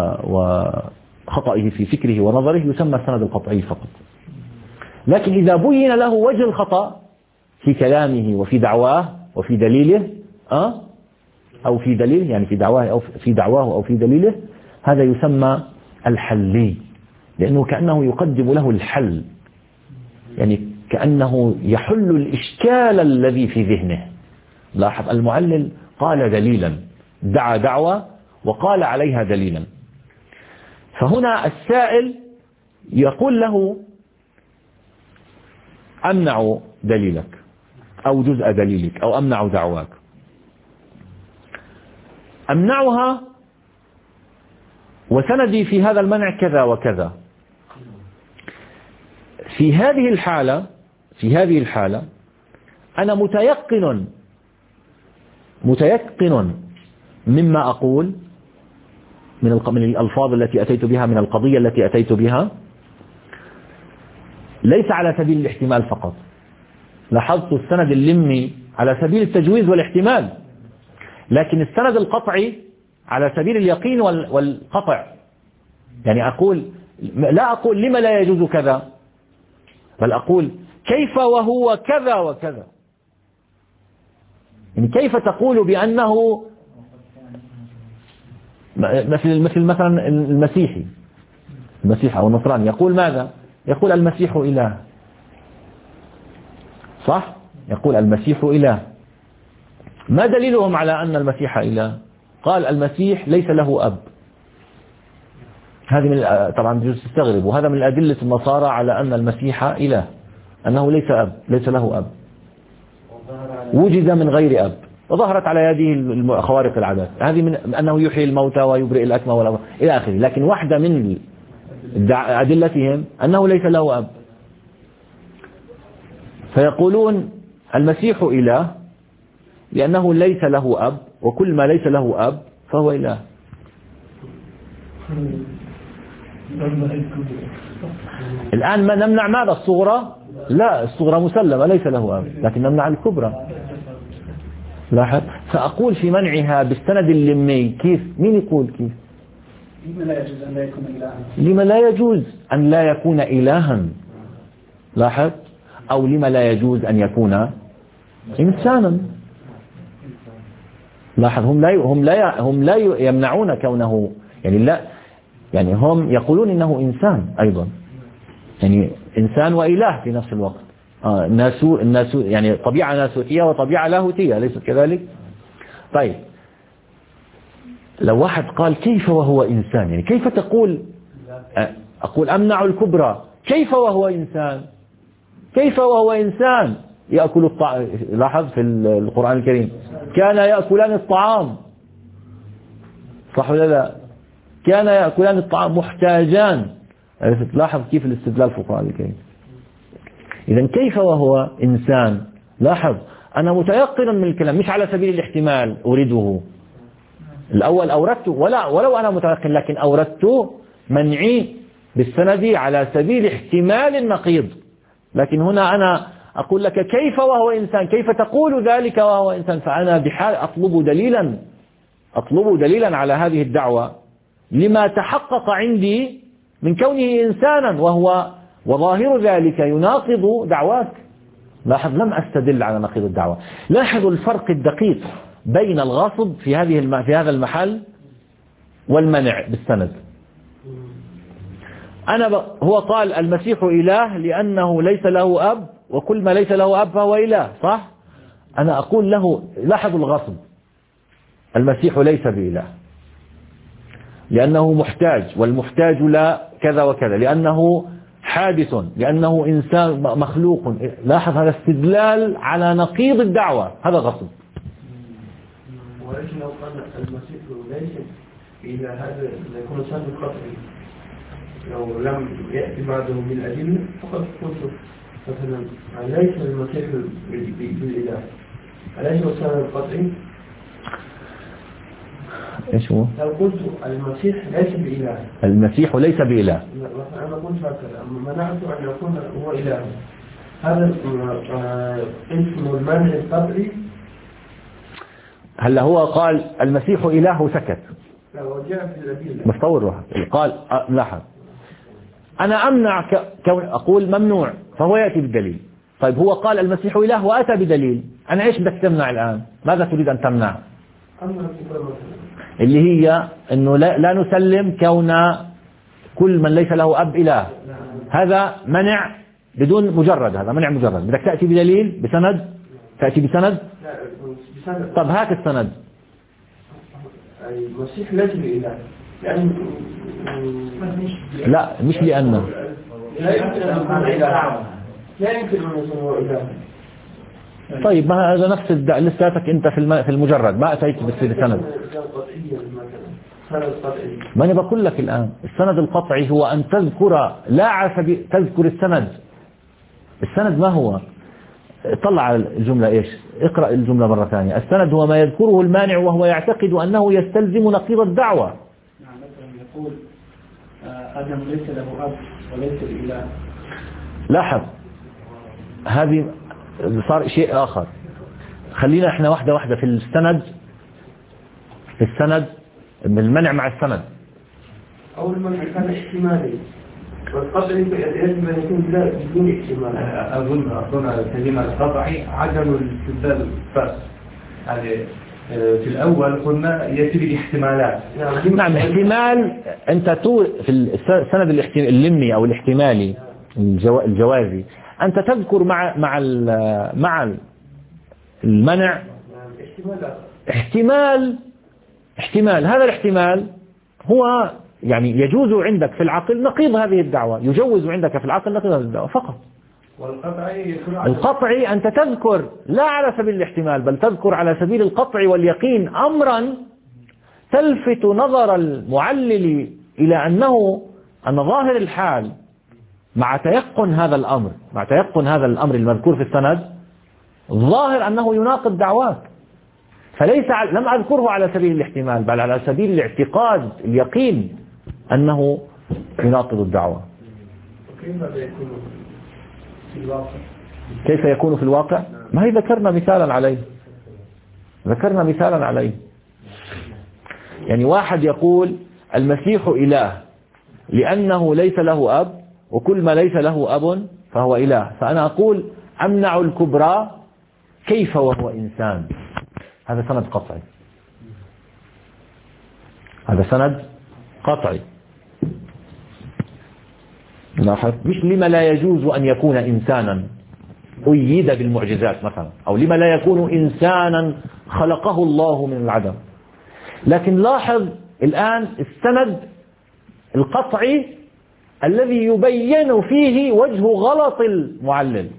وخطئه في فكره ونظره يسمى السند القطعي فقط. لكن إذا بين له وجه الخطأ في كلامه وفي دعواه وفي دليله أه؟ أو في دليل يعني في دعواه أو في دعواه أو في دليله، هذا يسمى الحلي، لأنه كأنه يقدم له الحل، يعني كأنه يحل الإشكال الذي في ذهنه. لاحظ، المعلل قال دليلا، دعا دعوة وقال عليها دليلا، فهنا السائل يقول له أمنع دليلك، أو جزء دليلك أو أمنع دعواك. أمنعها وسندي في هذا المنع كذا وكذا. في هذه الحالة في هذه الحالة أنا متيقن متيقن مما أقول من الألفاظ التي أتيت بها، من القضية التي أتيت بها، ليس على سبيل الاحتمال فقط. لاحظت السند اللمي على سبيل التجويز والاحتمال، لكن السند القطعي على سبيل اليقين والقطع. يعني أقول لا أقول لما لا يجوز كذا، بل أقول كيف وهو كذا وكذا. يعني كيف تقول بأنه مثل مثل مثلا المسيحي المسيح أو النصراني يقول ماذا؟ يقول المسيح إله، صح؟ يقول المسيح إله. ما دليلهم على أن المسيح إله؟ قال المسيح ليس له أب. هذه من طبعا يجوز تستغرب، وهذا من أدلة النصارى على أن المسيح إله، أنه ليس أب، ليس له أب، وجد من غير أب، وظهرت على يده خوارق العادات. هذه من أنه يحيي الموتى ويبرئ الأكمى والأبرص إلى آخره. لكن واحدة من أدلتهم أنه ليس له أب، فيقولون المسيح إله لأنه ليس له أب، وكل ما ليس له أب فهو إله. الآن ما نمنع ماذا؟ الصغرى؟ لا، الصغرى مسلمة ليس له أب، لكن نمنع الكبرى. لاحظ. فأقول في منعها بالسند اللمي كيف؟ مين يقول كيف؟ لما لا يجوز أن لا يكون إلها؟ لما لا يجوز أن لا يكون إلها؟ لاحظ. أو لما لا يجوز أن يكون إنسانا؟ لاحظ. هم لا هم لا هم لا يمنعون كونه، يعني لا، يعني هم يقولون إنه إنسان أيضا، يعني إنسان وإله في نفس الوقت. آه ناسو الناسو يعني طبيعة ناسوتية وطبيعة لاهوتية، ليست كذلك؟ طيب لو واحد قال كيف وهو إنسان، يعني كيف تقول؟ أقول أمنع الكبرى، كيف وهو إنسان؟ كيف وهو إنسان يأكل الطعام؟ لاحظ في القرآن الكريم كان يأكلان الطعام، صح ولا لا؟ كان يأكلان الطعام محتاجان. لاحظ كيف الاستدلال في القرآن الكريم. إذن كيف وهو إنسان؟ لاحظ أنا متيقن من الكلام، مش على سبيل الاحتمال أريده. الأول أوردته ولا ولو أنا متيقن، لكن أوردته منعي بالسند على سبيل احتمال النقيض. لكن هنا أنا أقول لك كيف وهو إنسان، كيف تقول ذلك وهو إنسان؟ فأنا بحال أطلب دليلا أطلب دليلا على هذه الدعوة لما تحقق عندي من كونه إنسانا، وهو وظاهر ذلك يناقض دعواك. لاحظ لم أستدل على نقيض الدعوة. لاحظوا الفرق الدقيق بين الغصب في هذه الم... في هذا المحل والمنع بالسند. أنا ب... هو قال المسيح إله لأنه ليس له أب، وكل ما ليس له أب فهو إله، صح؟ أنا أقول له لاحظوا الغصب، المسيح ليس بإله لأنه محتاج، والمحتاج لا كذا وكذا، لأنه حادث، لأنه إنسان مخلوق. لاحظ هذا استدلال على نقيض الدعوة، هذا غصب. ولكن لو قال المسيح ليس إلى هذا يكون سند قطعي، لو لم يأتي بعده بالأدلة فقد قلت مثلا ليس المسيح بالإله، أليس هو سند قطعي؟ ايش هو؟ لو قلت المسيح ليس بإله، المسيح ليس بإله، أنا قلت هكذا، منعت أن يكون هو إله، هذا اسم المنع القطعي. هلا هو قال المسيح إله وسكت، لا هو جاء في الأدلة مستور روح قال لاحظ أنا أمنع كون أقول ممنوع فهو يأتي بالدليل. طيب هو قال المسيح إله وأتى بدليل، أنا إيش بدك تمنع الآن؟ ماذا تريد أن تمنع؟ اللي هي أنه لا, لا نسلم كون كل من ليس له أب إله، هذا منع بدون مجرد، هذا منع مجرد. بدك تأتي بدليل بسند، تأتي بسند. طب هات السند. المسيح ليس بإله يعني لا مش لأنه لا يمكن أن يكون إله، لا يمكن أن يكون إله. طيب ما هذا نفس الد... لساتك أنت في في المجرد ما أتيت بالسند. ما أنا بقول لك الآن السند القطعي هو أن تذكر لا على سبيل تذكر السند. السند ما هو؟ طلع على الجملة إيش؟ اقرأ الجملة مرة ثانية. السند هو ما يذكره المانع وهو يعتقد أنه يستلزم نقيض الدعوة. نعم مثلا يقول آدم ليس له أب وليس الإله. لاحظ هذه صار شيء آخر. خلينا احنا واحدة واحدة في السند. في السند من المنع مع السند. أول المنع كان احتمالي والقطعي يجب أن يكون بدون احتمال. أظن أظن الكلمة القطعي عدم الاستدلال الفاسد. يعني في الأول قلنا يأتي بالاحتمالات. نعم احتمال أنت تو في السند اللمي أو الاحتمالي الجو الجوازي أنت تذكر مع مع مع المنع احتمال احتمال هذا الاحتمال هو يعني يجوز عندك في العقل نقيض هذه الدعوة، يجوز عندك في العقل نقيض هذه الدعوة فقط. والقطعي القطعي أنت تذكر لا على سبيل الاحتمال بل تذكر على سبيل القطع واليقين أمرا تلفت نظر المعلل إلى أنه أن ظاهر الحال مع تيقن هذا الأمر مع تيقن هذا الأمر المذكور في السند ظاهر أنه يناقض دعواك، فليس لم أذكره على سبيل الاحتمال بل على سبيل الاعتقاد اليقين أنه يناقض الدعوة. كيف يكون في الواقع؟ ما هي ذكرنا مثالا عليه ذكرنا مثالا عليه يعني واحد يقول المسيح إله لأنه ليس له أب وكل ما ليس له أب فهو إله، فأنا أقول أمنع الكبرى كيف وهو إنسان. هذا سند قطعي هذا سند قطعي. لاحظ مش لما لا يجوز أن يكون إنسانا أيد بالمعجزات مثلا أو لما لا يكون إنسانا خلقه الله من العدم، لكن لاحظ الآن السند القطعي الذي يبين فيه وجه غلط المعلل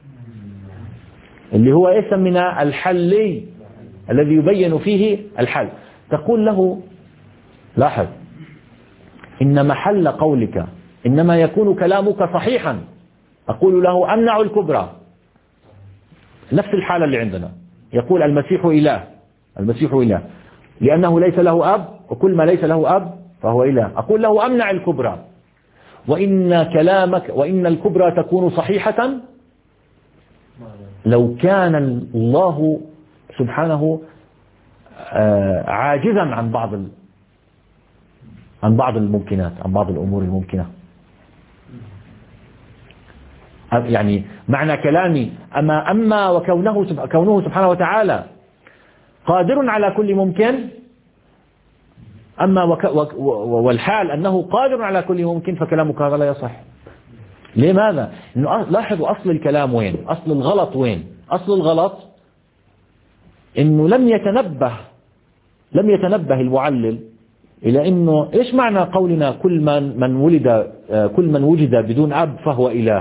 اللي هو يسمى الحلي الذي يبين فيه الحل. تقول له لاحظ إن محل قولك إنما يكون كلامك صحيحا. أقول له أمنع الكبرى نفس الحالة اللي عندنا يقول المسيح إله المسيح إله لأنه ليس له أب وكل ما ليس له أب فهو إله. أقول له أمنع الكبرى وإن كلامك وإن الكبرى تكون صحيحة لو كان الله سبحانه عاجزا عن بعض عن بعض الممكنات عن بعض الأمور الممكنة. يعني معنى كلامي أما أما وكونه كونه سبحانه وتعالى قادر على كل ممكن أما وك والحال أنه قادر على كل ممكن فكلامك هذا لا يصح. لماذا؟ إنه لاحظوا أصل الكلام وين؟ أصل الغلط وين؟ أصل الغلط إنه لم يتنبه لم يتنبه المعلل إلى إنه إيش معنى قولنا كل من من ولد كل من وجد بدون أب فهو إله.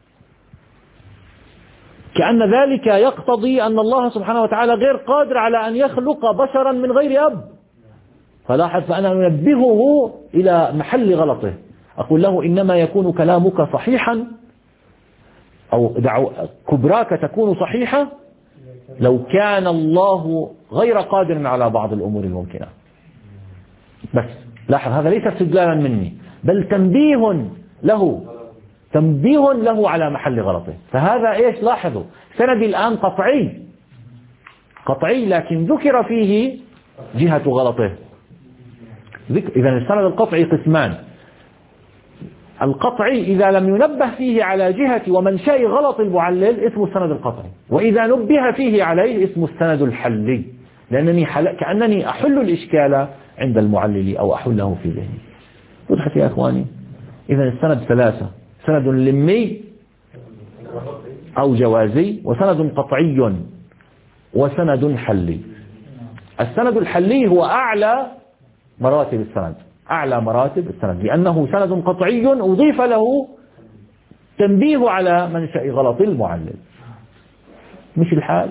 كأن ذلك يقتضي أن الله سبحانه وتعالى غير قادر على أن يخلق بشرا من غير أب. فلاحظ فأنا أنبهه إلى محل غلطه. أقول له إنما يكون كلامك صحيحا أو دعو كبراك تكون صحيحة لو كان الله غير قادر على بعض الأمور الممكنة. بس لاحظ هذا ليس استدلالا مني بل تنبيه له تنبيه له على محل غلطه. فهذا إيش لاحظوا سندي الآن قطعي قطعي لكن ذكر فيه جهة غلطه. إذا السند القطعي قسمان. القطعي إذا لم ينبه فيه على جهة ومنشأ غلط المعلل اسمه السند القطعي، وإذا نبه فيه عليه اسمه السند الحلي لأنني حل... كأنني أحل الإشكال عند المعلل أو أحله في ذهني. وضحت يا أخواني؟ إذا السند ثلاثة: سند لمي أو جوازي وسند قطعي وسند حلي. السند الحلي هو أعلى مراتب السند أعلى مراتب السند لأنه سند قطعي أضيف له تنبيه على منشأ غلط المعلل. مش الحال.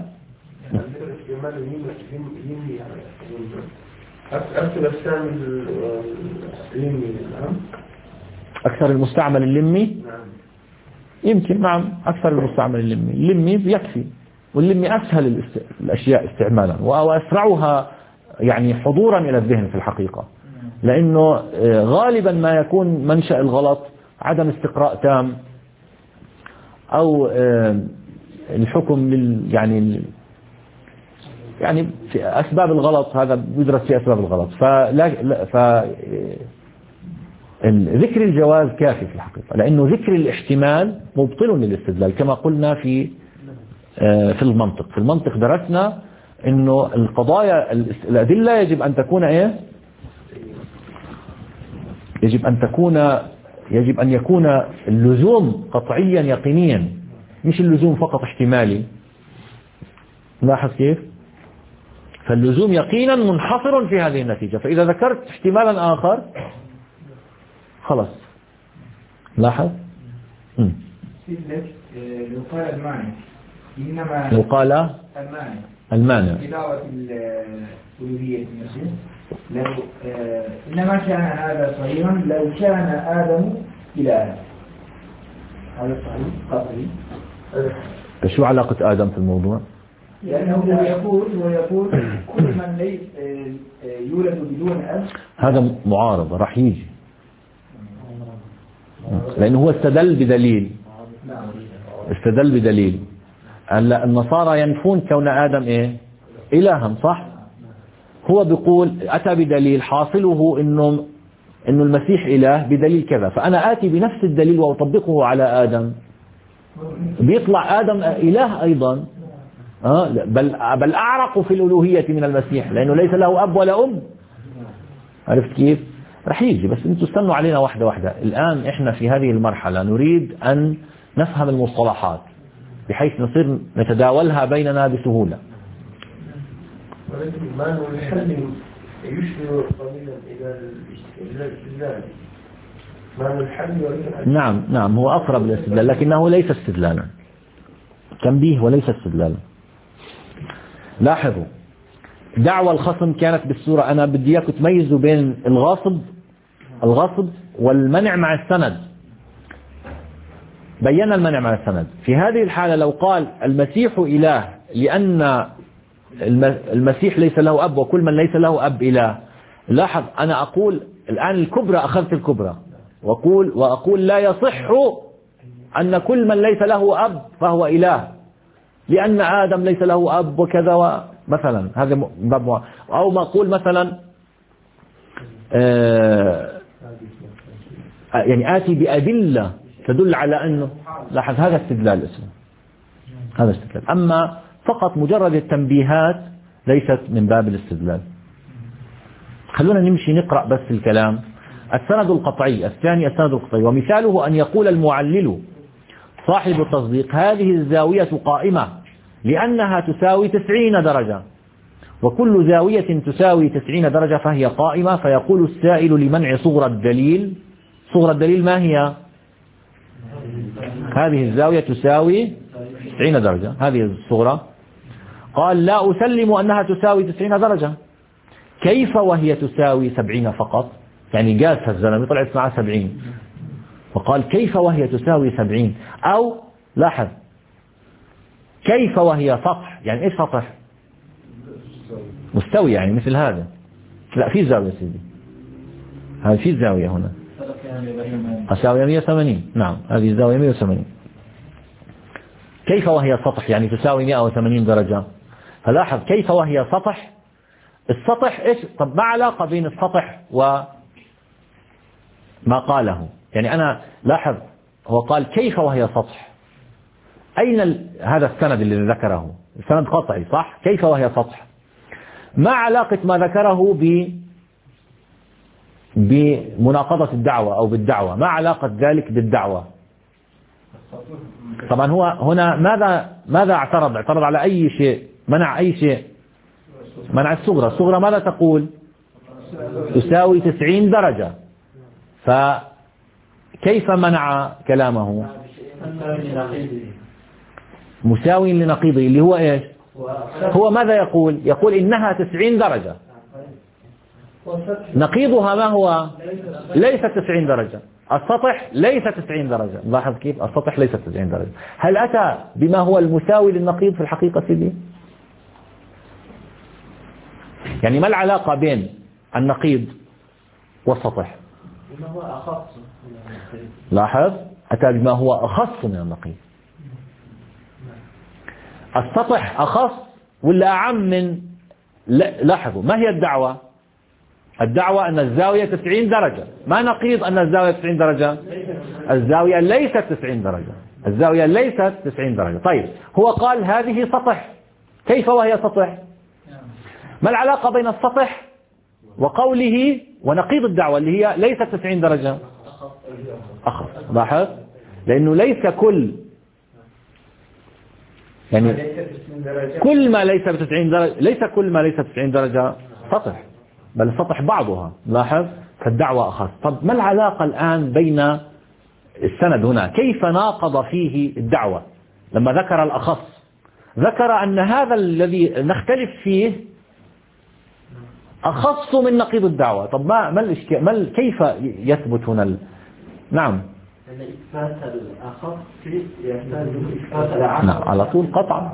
أكثر استعمل اللمي أكثر المستعمل اللمي يمكن نعم أكثر المستعمل اللمي. اللمي يكفي، واللمي أسهل الأشياء استعمالا وأسرعها يعني حضورا إلى الذهن في الحقيقة، لأنه غالبا ما يكون منشأ الغلط عدم استقراء تام أو الحكم لل يعني يعني في أسباب الغلط، هذا بيدرس في أسباب الغلط. فلا ف ذكر الجواز كافي في الحقيقة، لأنه ذكر الاحتمال مبطل للاستدلال كما قلنا في في المنطق. في المنطق درسنا إنه القضايا الأدلة يجب أن تكون إيه؟ يجب أن تكون يجب أن يكون اللزوم قطعيا يقينيا، مش اللزوم فقط احتمالي. لاحظ كيف؟ فاللزوم يقينا منحصر في هذه النتيجة، فإذا ذكرت احتمالا آخر خلاص. لاحظ لو قال المانع إنما لو قال المانع المانع إضافة الألوهية المسيح لو آه إنما كان هذا صحيحا لو كان آدم إلها، هذا صحيح قطعي. شو علاقة آدم في الموضوع؟ لأنه يقول ويقول كل من ليس يولد بدون أب. هذا معارضة راح يجي، لأنه هو استدل بدليل استدل بدليل هلا النصارى ينفون كون آدم إيه؟ إلها، صح؟ هو بيقول أتى بدليل حاصله إنه إنه المسيح إله بدليل كذا، فأنا آتي بنفس الدليل وأطبقه على آدم، بيطلع آدم إله أيضا. آه بل بل أعرق في الألوهية من المسيح، لأنه ليس له أب ولا أم. عرفت كيف؟ رح يجي، بس انتوا استنوا علينا واحدة واحدة. الآن احنا في هذه المرحلة نريد أن نفهم المصطلحات بحيث نصير نتداولها بيننا بسهولة. ولكن ما هو الحل يشبه قليلا إلى الاستدلال. ما هو الحل؟ نعم نعم هو أقرب للاستدلال لكنه ليس استدلالا، تنبيه وليس استدلالا. لاحظوا دعوى الخصم كانت بالصورة، أنا بدي إياكم تميزوا بين الغاصب الغاصب والمنع مع السند. بينا المنع مع السند. في هذه الحالة لو قال المسيح إله لأن المسيح ليس له أب وكل من ليس له أب إله، لاحظ أنا أقول الآن الكبرى، أخذت الكبرى وأقول وأقول لا يصح أن كل من ليس له أب فهو إله لأن آدم ليس له أب وكذا مثلا. هذا باب. أو ما أقول مثلا آه يعني آتي بأدلة تدل على أنه، لاحظ هذا استدلال اسمه، هذا استدلال. أما فقط مجرد التنبيهات ليست من باب الاستدلال. خلونا نمشي نقرأ بس الكلام. السند القطعي الثاني السند القطعي، ومثاله أن يقول المعلل صاحب التصديق هذه الزاوية قائمة لأنها تساوي تسعين درجة، وكل زاوية تساوي تسعين درجة فهي قائمة. فيقول السائل لمنع صغرى الدليل، صغرى الدليل ما هي؟ هذه الزاوية تساوي تسعين درجة، هذه الصغرى. قال لا أسلم أنها تساوي تسعين درجة. كيف وهي تساوي سبعين فقط؟ يعني قاسها الزلمة طلعت معها سبعين، وقال كيف وهي تساوي سبعين. أو لاحظ كيف وهي سطح، يعني إيش سطح؟ مستوي يعني مثل هذا. لا في زاوية سيدي، هذه في زاوية هنا الزاوية مئة وثمانين. نعم هذه الزاوية مئة وثمانين. كيف وهي سطح يعني تساوي مئة وثمانين درجة. فلاحظ كيف وهي سطح. السطح إيش؟ طب ما علاقة بين السطح وما قاله؟ يعني أنا لاحظ هو قال كيف وهي سطح، أين ال... هذا السند اللي ذكره السند قطعي صح؟ كيف وهي سطح، ما علاقة ما ذكره ب بمناقضة الدعوة أو بالدعوة، ما علاقة ذلك بالدعوة؟ طبعا هو هنا ماذا ماذا اعترض؟ اعترض على أي شيء، منع أي شيء، منع الصغرى. الصغرى ماذا تقول؟ تساوي تسعين درجة. فكيف منع كلامه؟ مساوي لنقيضه اللي هو إيش؟ هو ماذا يقول؟ يقول إنها تسعين درجة. نقيضها ما هو؟ ليس تسعين درجة. السطح ليس تسعين درجة. لاحظ كيف؟ السطح ليس تسعين درجة. هل أتى بما هو المساوي للنقيض في الحقيقة سيدي؟ يعني ما العلاقة بين النقيض والسطح؟ بما هو أخص. لاحظ أتى بما هو أخص من النقيض. السطح أخص ولا أعم من؟ لاحظوا ما هي الدعوة؟ الدعوة أن الزاوية تسعين درجة. ما نقيض أن الزاوية تسعين درجة؟ الزاوية ليست تسعين درجة. الزاوية ليست تسعين درجة. طيب هو قال هذه سطح. كيف وهي سطح؟ ما العلاقة بين السطح وقوله ونقيض الدعوة اللي هي ليست تسعين درجة؟ أخف. لاحظ لأنه ليس كل يعني كل ما ليس بتسعين درجة ليس كل ما ليس بتسعين درجة سطح، بل السطح بعضها. لاحظ فالدعوة أخص. طب ما العلاقة الآن بين السند هنا؟ كيف ناقض فيه الدعوة لما ذكر الأخص؟ ذكر أن هذا الذي نختلف فيه أخص من نقيض الدعوة. طب ما ما الإشكال؟ ما كيف يثبت هنا ال... نعم أن إثبات الأخص يحتاج إثبات العام. نعم على طول قطعا.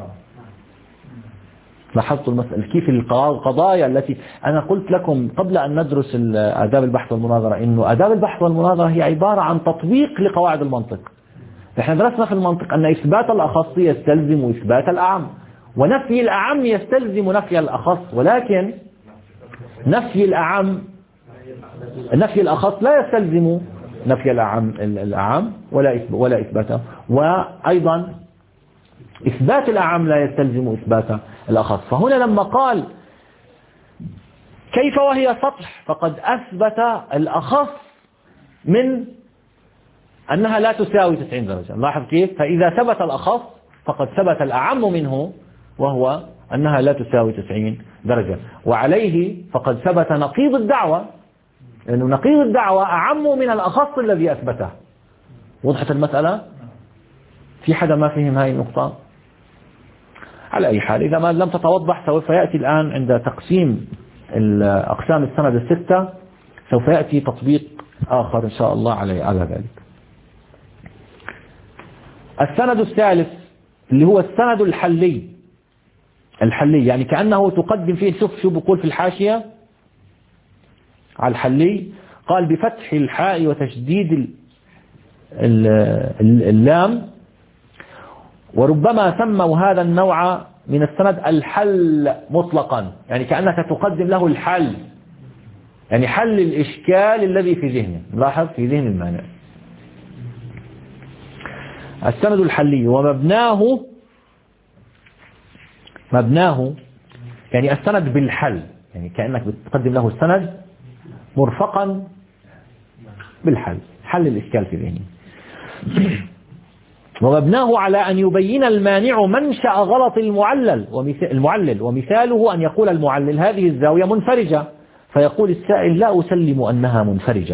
لاحظت المسألة كيف القضايا التي أنا قلت لكم قبل أن ندرس آداب البحث والمناظرة إنه آداب البحث والمناظرة هي عبارة عن تطبيق لقواعد المنطق. نحن درسنا في المنطق أن إثبات الأخص يستلزم إثبات الأعم، ونفي الأعم يستلزم نفي الأخص، ولكن نفي الأعم نفي الأخص لا يستلزم نفي الأعم الأعم ولا ولا إثباته، وأيضا إثبات الأعم لا يستلزم إثبات الأخص. فهنا لما قال كيف وهي سطح فقد أثبت الأخص من أنها لا تساوي تسعين درجة. لاحظ كيف؟ فإذا ثبت الأخص فقد ثبت الأعم منه وهو أنها لا تساوي تسعين درجة، وعليه فقد ثبت نقيض الدعوة، لأنه نقيض الدعوة أعم من الأخص الذي أثبته. وضحت المسألة؟ في حدا ما فهم هذه النقطة؟ على أي حال إذا ما لم تتوضح سوف يأتي الآن عند تقسيم أقسام السند الستة سوف يأتي تطبيق آخر إن شاء الله على على ذلك. السند الثالث اللي هو السند الحلي. الحلي يعني كأنه تقدم فيه، شوف شو بقول في الحاشية على الحلي، قال بفتح الحاء وتشديد اللام، وربما سموا هذا النوع من السند الحل مطلقا، يعني كأنك تقدم له الحل، يعني حل الإشكال الذي في ذهنه. لاحظ في ذهن المانع. السند الحلي ومبناه مبناه يعني السند بالحل، يعني كأنك بتقدم له السند مرفقا بالحل، حل الإشكال في ذهنه. ومبناه على أن يبين المانع منشأ غلط المعلل المعلل ومثاله أن يقول المعلل هذه الزاوية منفرجة، فيقول السائل لا أسلم أنها منفرجة،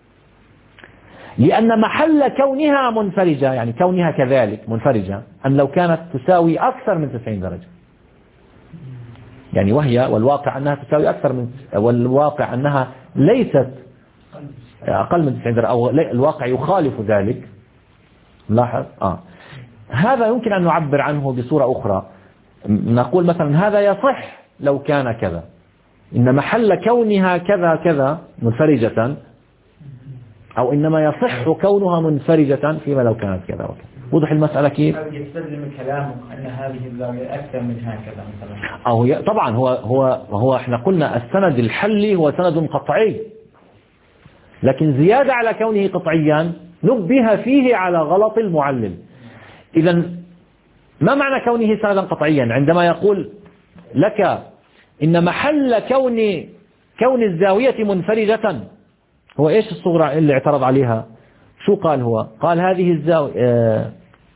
لأن محل كونها منفرجة يعني كونها كذلك منفرجة أن لو كانت تساوي أكثر من تسعين درجة، يعني وهي والواقع أنها تساوي أكثر من والواقع أنها ليست أقل من تسعين درجة، أو الواقع يخالف ذلك. لاحظ آه. هذا يمكن أن نعبر عنه بصورة أخرى، نقول مثلا هذا يصح لو كان كذا، إن محل كونها كذا كذا منفرجة، أو إنما يصح كونها منفرجة فيما لو كانت كذا وكذا. وضح المسألة كيف؟ يستلزم كلامه أن هذه الزاوية أكثر من هكذا مثلا. أو ي... طبعا هو هو هو إحنا قلنا السند الحلي هو سند قطعي، لكن زيادة على كونه قطعيا نبه فيه على غلط المعلل. إذا ما معنى كونه سندا قطعيا؟ عندما يقول لك إن محل كون كون الزاوية منفرجة، هو إيش الصورة اللي اعترض عليها؟ شو قال هو؟ قال هذه الزاوية آه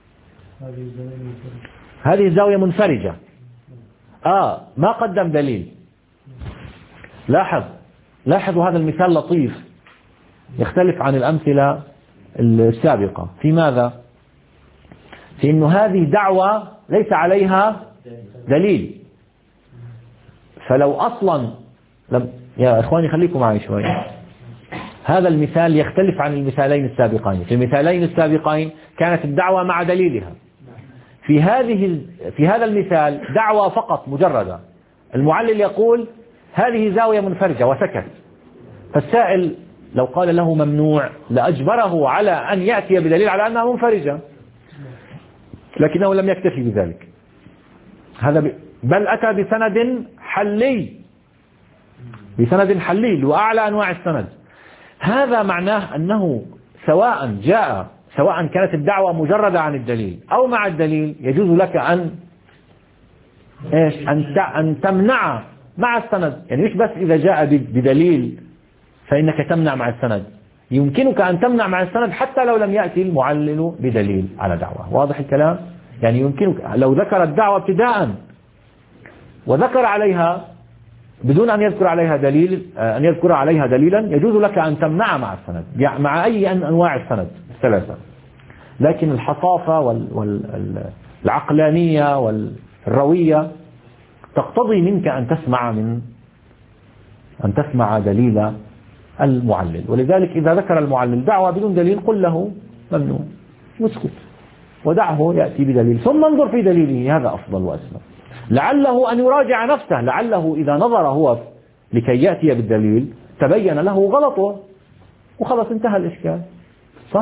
هذه الزاوية منفرجة. آه ما قدم دليل. لاحظ لاحظوا هذا المثال لطيف يختلف عن الأمثلة السابقة. في ماذا؟ في أنه هذه دعوة ليس عليها دليل. فلو أصلا لم يا إخواني خليكم معي شوي، هذا المثال يختلف عن المثالين السابقين. في المثالين السابقين كانت الدعوة مع دليلها. في هذه في هذا المثال دعوة فقط مجردة. المعلل يقول هذه زاوية منفرجة وسكت، فالسائل لو قال له ممنوع لأجبره على أن يأتي بدليل على أنها منفرجة، لكنه لم يكتفي بذلك. هذا ب... بل أتى بسند حلي، بسند حلي وأعلى أنواع السند. هذا معناه أنه سواء جاء سواء كانت الدعوة مجردة عن الدليل أو مع الدليل يجوز لك أن إيش أن أن تمنع مع السند. يعني مش بس إذا جاء بدليل فإنك تمنع مع السند، يمكنك أن تمنع مع السند حتى لو لم يأتي المعلل بدليل على دعوة. واضح الكلام؟ يعني يمكنك لو ذكر الدعوة ابتداء وذكر عليها بدون أن يذكر عليها دليل أن يذكر عليها دليلا، يجوز لك أن تمنع مع السند مع أي أنواع السند الثلاثة. لكن الحصافة والعقلانية والروية تقتضي منك أن تسمع من أن تسمع دليل المعلل. ولذلك إذا ذكر المعلل دعوة بدون دليل قل له ممنوع واسكت ودعه يأتي بدليل ثم انظر في دليله، هذا أفضل وأسمى. لعله أن يراجع نفسه، لعله إذا نظر هو لكي يأتي بالدليل تبين له غلطه وخلص انتهى الإشكال. صح؟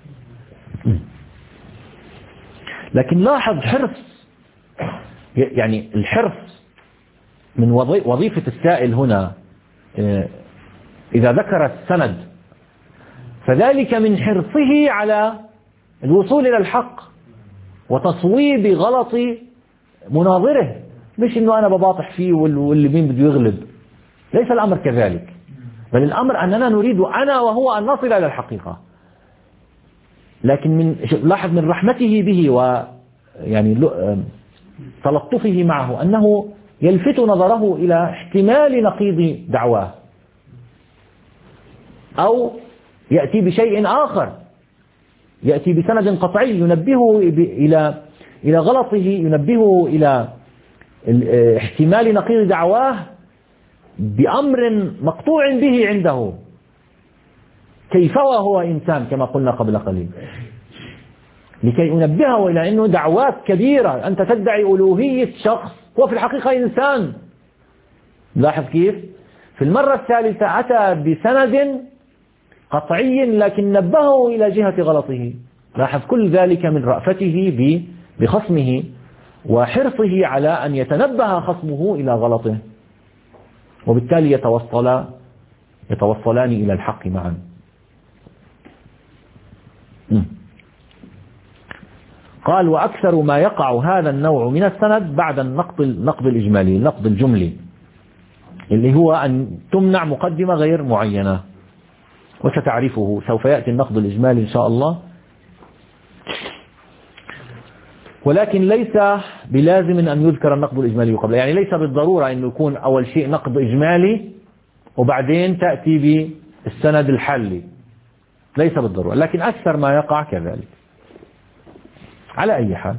لكن لاحظ حرص، يعني الحرص من وظيفة السائل هنا إذا ذكر السند فذلك من حرصه على الوصول إلى الحق وتصويب غلط مناظره، مش إنه أنا بباطح فيه واللي مين بده يغلب. ليس الأمر كذلك، بل الأمر أننا نريد أنا وهو أن نصل إلى الحقيقة. لكن من لاحظ من رحمته به ويعني تلطفه معه أنه يلفت نظره إلى احتمال نقيض دعواه أو يأتي بشيء آخر، يأتي بسند قطعي ينبهه إلى إلى غلطه، ينبهه إلى احتمال نقيض دعواه بأمر مقطوع به عنده، كيف وهو إنسان كما قلنا قبل قليل، لكي أنبهه إلى أنه دعوات كبيرة. أنت تدعي ألوهية شخص هو في الحقيقة إنسان. لاحظ كيف في المرة الثالثة أتى بسند قطعي لكن نبهه إلى جهة غلطه. لاحظ كل ذلك من رأفته بخصمه وحرصه على أن يتنبه خصمه إلى غلطه، وبالتالي يتوصل يتوصلان إلى الحق معا. قال وأكثر ما يقع هذا النوع من السند بعد النقد النقد الإجمالي، النقد الجملي، اللي هو أن تمنع مقدمة غير معينة، وستعرفه سوف يأتي النقد الإجمالي إن شاء الله. ولكن ليس بلازم أن يذكر النقد الإجمالي قبل، يعني ليس بالضرورة أن يكون أول شيء نقد إجمالي وبعدين تأتي بالسند الحلي، ليس بالضرورة، لكن أكثر ما يقع كذلك. على أي حال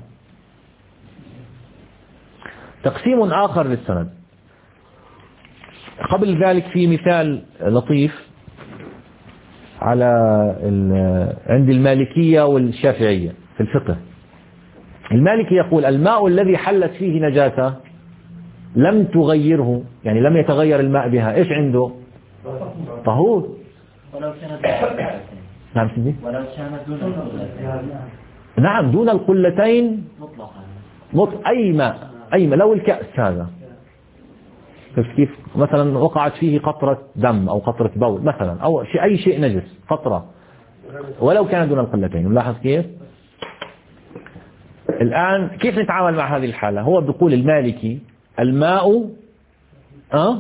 تقسيم آخر للسند. قبل ذلك في مثال لطيف على عند المالكية والشافعية في الفقه. المالكي يقول الماء الذي حلت فيه نجاسة لم تغيره، يعني لم يتغير الماء بها، إيش عنده؟ طهور. ولو كانت نعم سيدي؟ ولو كانت دون القلتين. نعم دون القلتين مطلقا. مط... أي ماء، أي ماء، لو الكأس هذا كيف مثلا وقعت فيه قطرة دم أو قطرة بول مثلا أو شيء أي شيء نجس قطرة ولو كان دون القلتين. نلاحظ كيف الآن كيف نتعامل مع هذه الحالة. هو بيقول المالكي الماء أه؟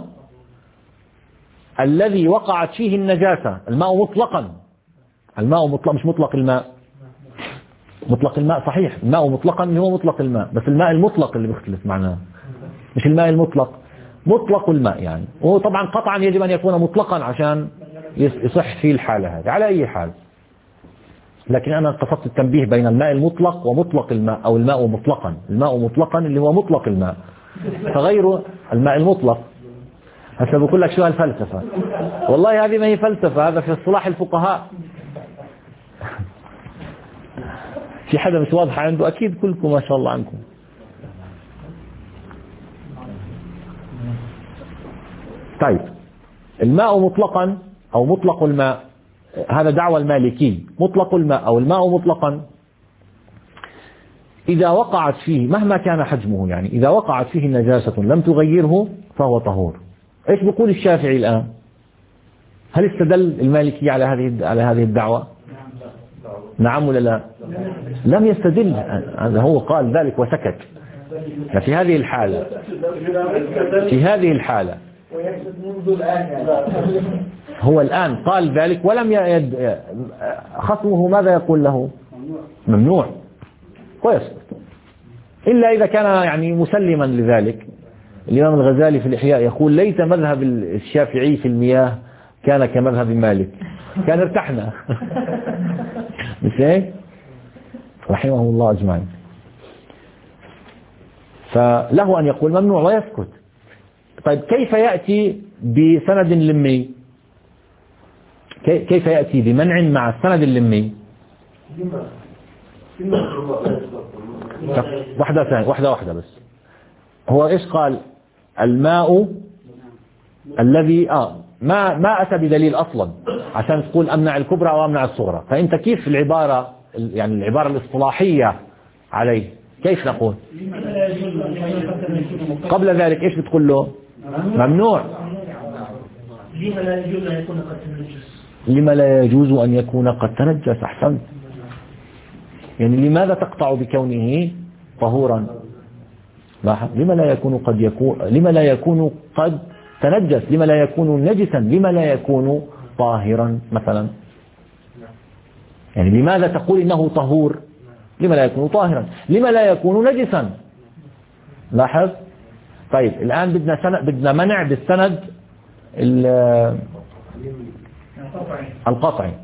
الذي وقعت فيه النجاسة، الماء مطلقا، الماء مطلق مش مطلق الماء، مطلق الماء صحيح، الماء مطلقا هو مطلق الماء، بس الماء المطلق اللي بيختلف معناه، مش الماء المطلق، مطلق الماء يعني. وهو طبعا قطعا يجب أن يكون مطلقا عشان يصح فيه الحالة هذه. على أي حال لكن أنا قصدت التنبيه بين الماء المطلق ومطلق الماء، أو الماء مطلقا. الماء مطلقا اللي هو مطلق الماء، فغير الماء المطلق. هسه بقول لك شو هالفلسفة؟ والله هذه ما هي فلسفة، هذا في اصطلاح الفقهاء. في حدا مش واضحة عنده؟ أكيد كلكم ما شاء الله عنكم. طيب، الماء مطلقا أو مطلق الماء، هذا دعوى المالكي. مطلق الماء أو الماء مطلقا إذا وقعت فيه مهما كان حجمه، يعني إذا وقعت فيه نجاسة لم تغيره فهو طهور. إيش بيقول الشافعي الآن؟ هل استدل المالكي على هذه على هذه الدعوة؟ نعم ولا لا؟ لم يستدل. هذا هو قال ذلك وسكت. ففي هذه الحالة في هذه الحالة هو الآن قال ذلك ولم يد خصمه ماذا يقول له؟ ممنوع، ويسكت إلا إذا كان يعني مسلما لذلك. الإمام الغزالي في الإحياء يقول: ليت مذهب الشافعي في المياه كان كمذهب مالك، كان ارتحنا. مش هيك؟ رحمه الله أجمعين. فله أن يقول ممنوع ويسكت. طيب، كيف يأتي بسند لمي؟ كيف يأتي بمنع مع السند اللمي؟ واحدة ثانية، واحدة واحدة بس. هو إيش قال؟ الماء الذي آه ما ما أتى بدليل أصلا عشان تقول أمنع الكبرى أو أمنع الصغرى. فأنت كيف العبارة، يعني العبارة الاصطلاحية عليه كيف نقول؟ قبل ذلك إيش بتقول له؟ ممنوع. لما لا يجوز أن يكون قد تنجس؟ لما لا يجوز أن يكون قد تنجس. أحسنت. يعني لماذا تقطع بكونه طهورا؟ لما لا يكون قد يكون لما لا يكون قد تنجس؟ لما لا يكون نجسا؟ لما لا يكون طاهرا مثلا؟ يعني لماذا تقول إنه طهور؟ لما لا يكون طاهرا؟ لما لا يكون نجسا؟ لاحظ. طيب، الآن بدنا سند، بدنا منع بالسند القطعي.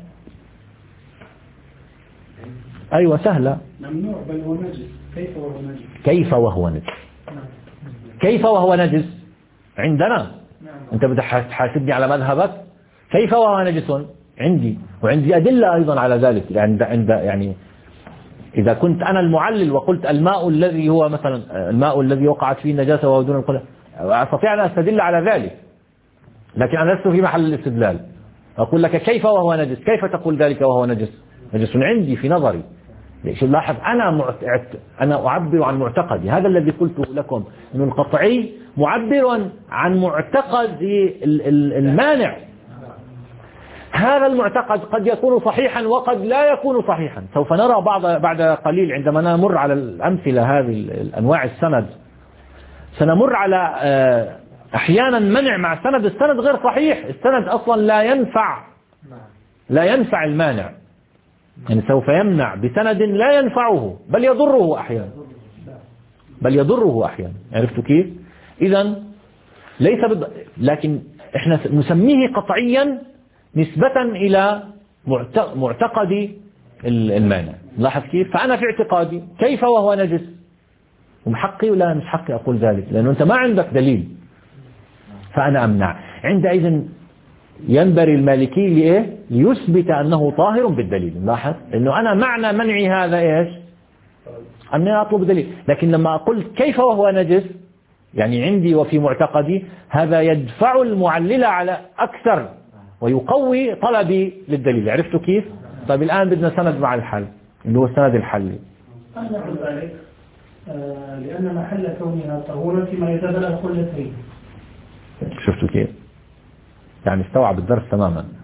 أيوة سهلة. ممنوع بل هو نجس. كيف وهو نجس؟ كيف وهو نجس؟ كيف وهو نجس عندنا؟ أنت بدك تحاسبني على مذهبك؟ كيف وهو نجس عندي، وعندي أدلة أيضا على ذلك. عند عند يعني إذا كنت أنا المعلل وقلت الماء الذي هو مثلا الماء الذي وقعت فيه النجاسة وهو دون القدر، أستطيع أن أستدل على ذلك، لكن أنا لست في محل الاستدلال. أقول لك كيف وهو نجس؟ كيف تقول ذلك وهو نجس؟ نجس عندي في نظري. ليش؟ لاحظ، أنا معت... أنا أعبر عن معتقدي. هذا الذي قلته لكم إنه القطعي معبر عن معتقد المانع. هذا المعتقد قد يكون صحيحا وقد لا يكون صحيحا. سوف نرى بعض بعد قليل عندما نمر على الأمثلة هذه الأنواع السند، سنمر على أحيانا منع مع سند السند غير صحيح. السند أصلا لا ينفع لا ينفع المانع، يعني سوف يمنع بسند لا ينفعه بل يضره أحيانا بل يضره أحيانا. عرفتوا كيف؟ إذن ليس بد... لكن إحنا نسميه قطعيا نسبة إلى معتقد المانع. لاحظ كيف؟ فأنا في اعتقادي كيف وهو نجس، ومحقي ولا مش حقي أقول ذلك، لأنه أنت ما عندك دليل، فأنا أمنع. عندئذ ينبغي المالكي لإيه؟ ليثبت أنه طاهر بالدليل. لاحظ أنه أنا معنى منعي هذا إيش؟ أني أطلب دليل. لكن لما أقول كيف وهو نجس، يعني عندي وفي معتقدي، هذا يدفع المعلل على أكثر ويقوي طلبي للدليل. عرفتوا كيف؟ طيب الآن بدنا سند مع الحل اللي هو السند الحلي. أنا أقول ذلك آه لأن محل كونها طهورا فيما يتبلغ كل شيء. شفتوا كيف؟ يعني استوعب الدرس تماما.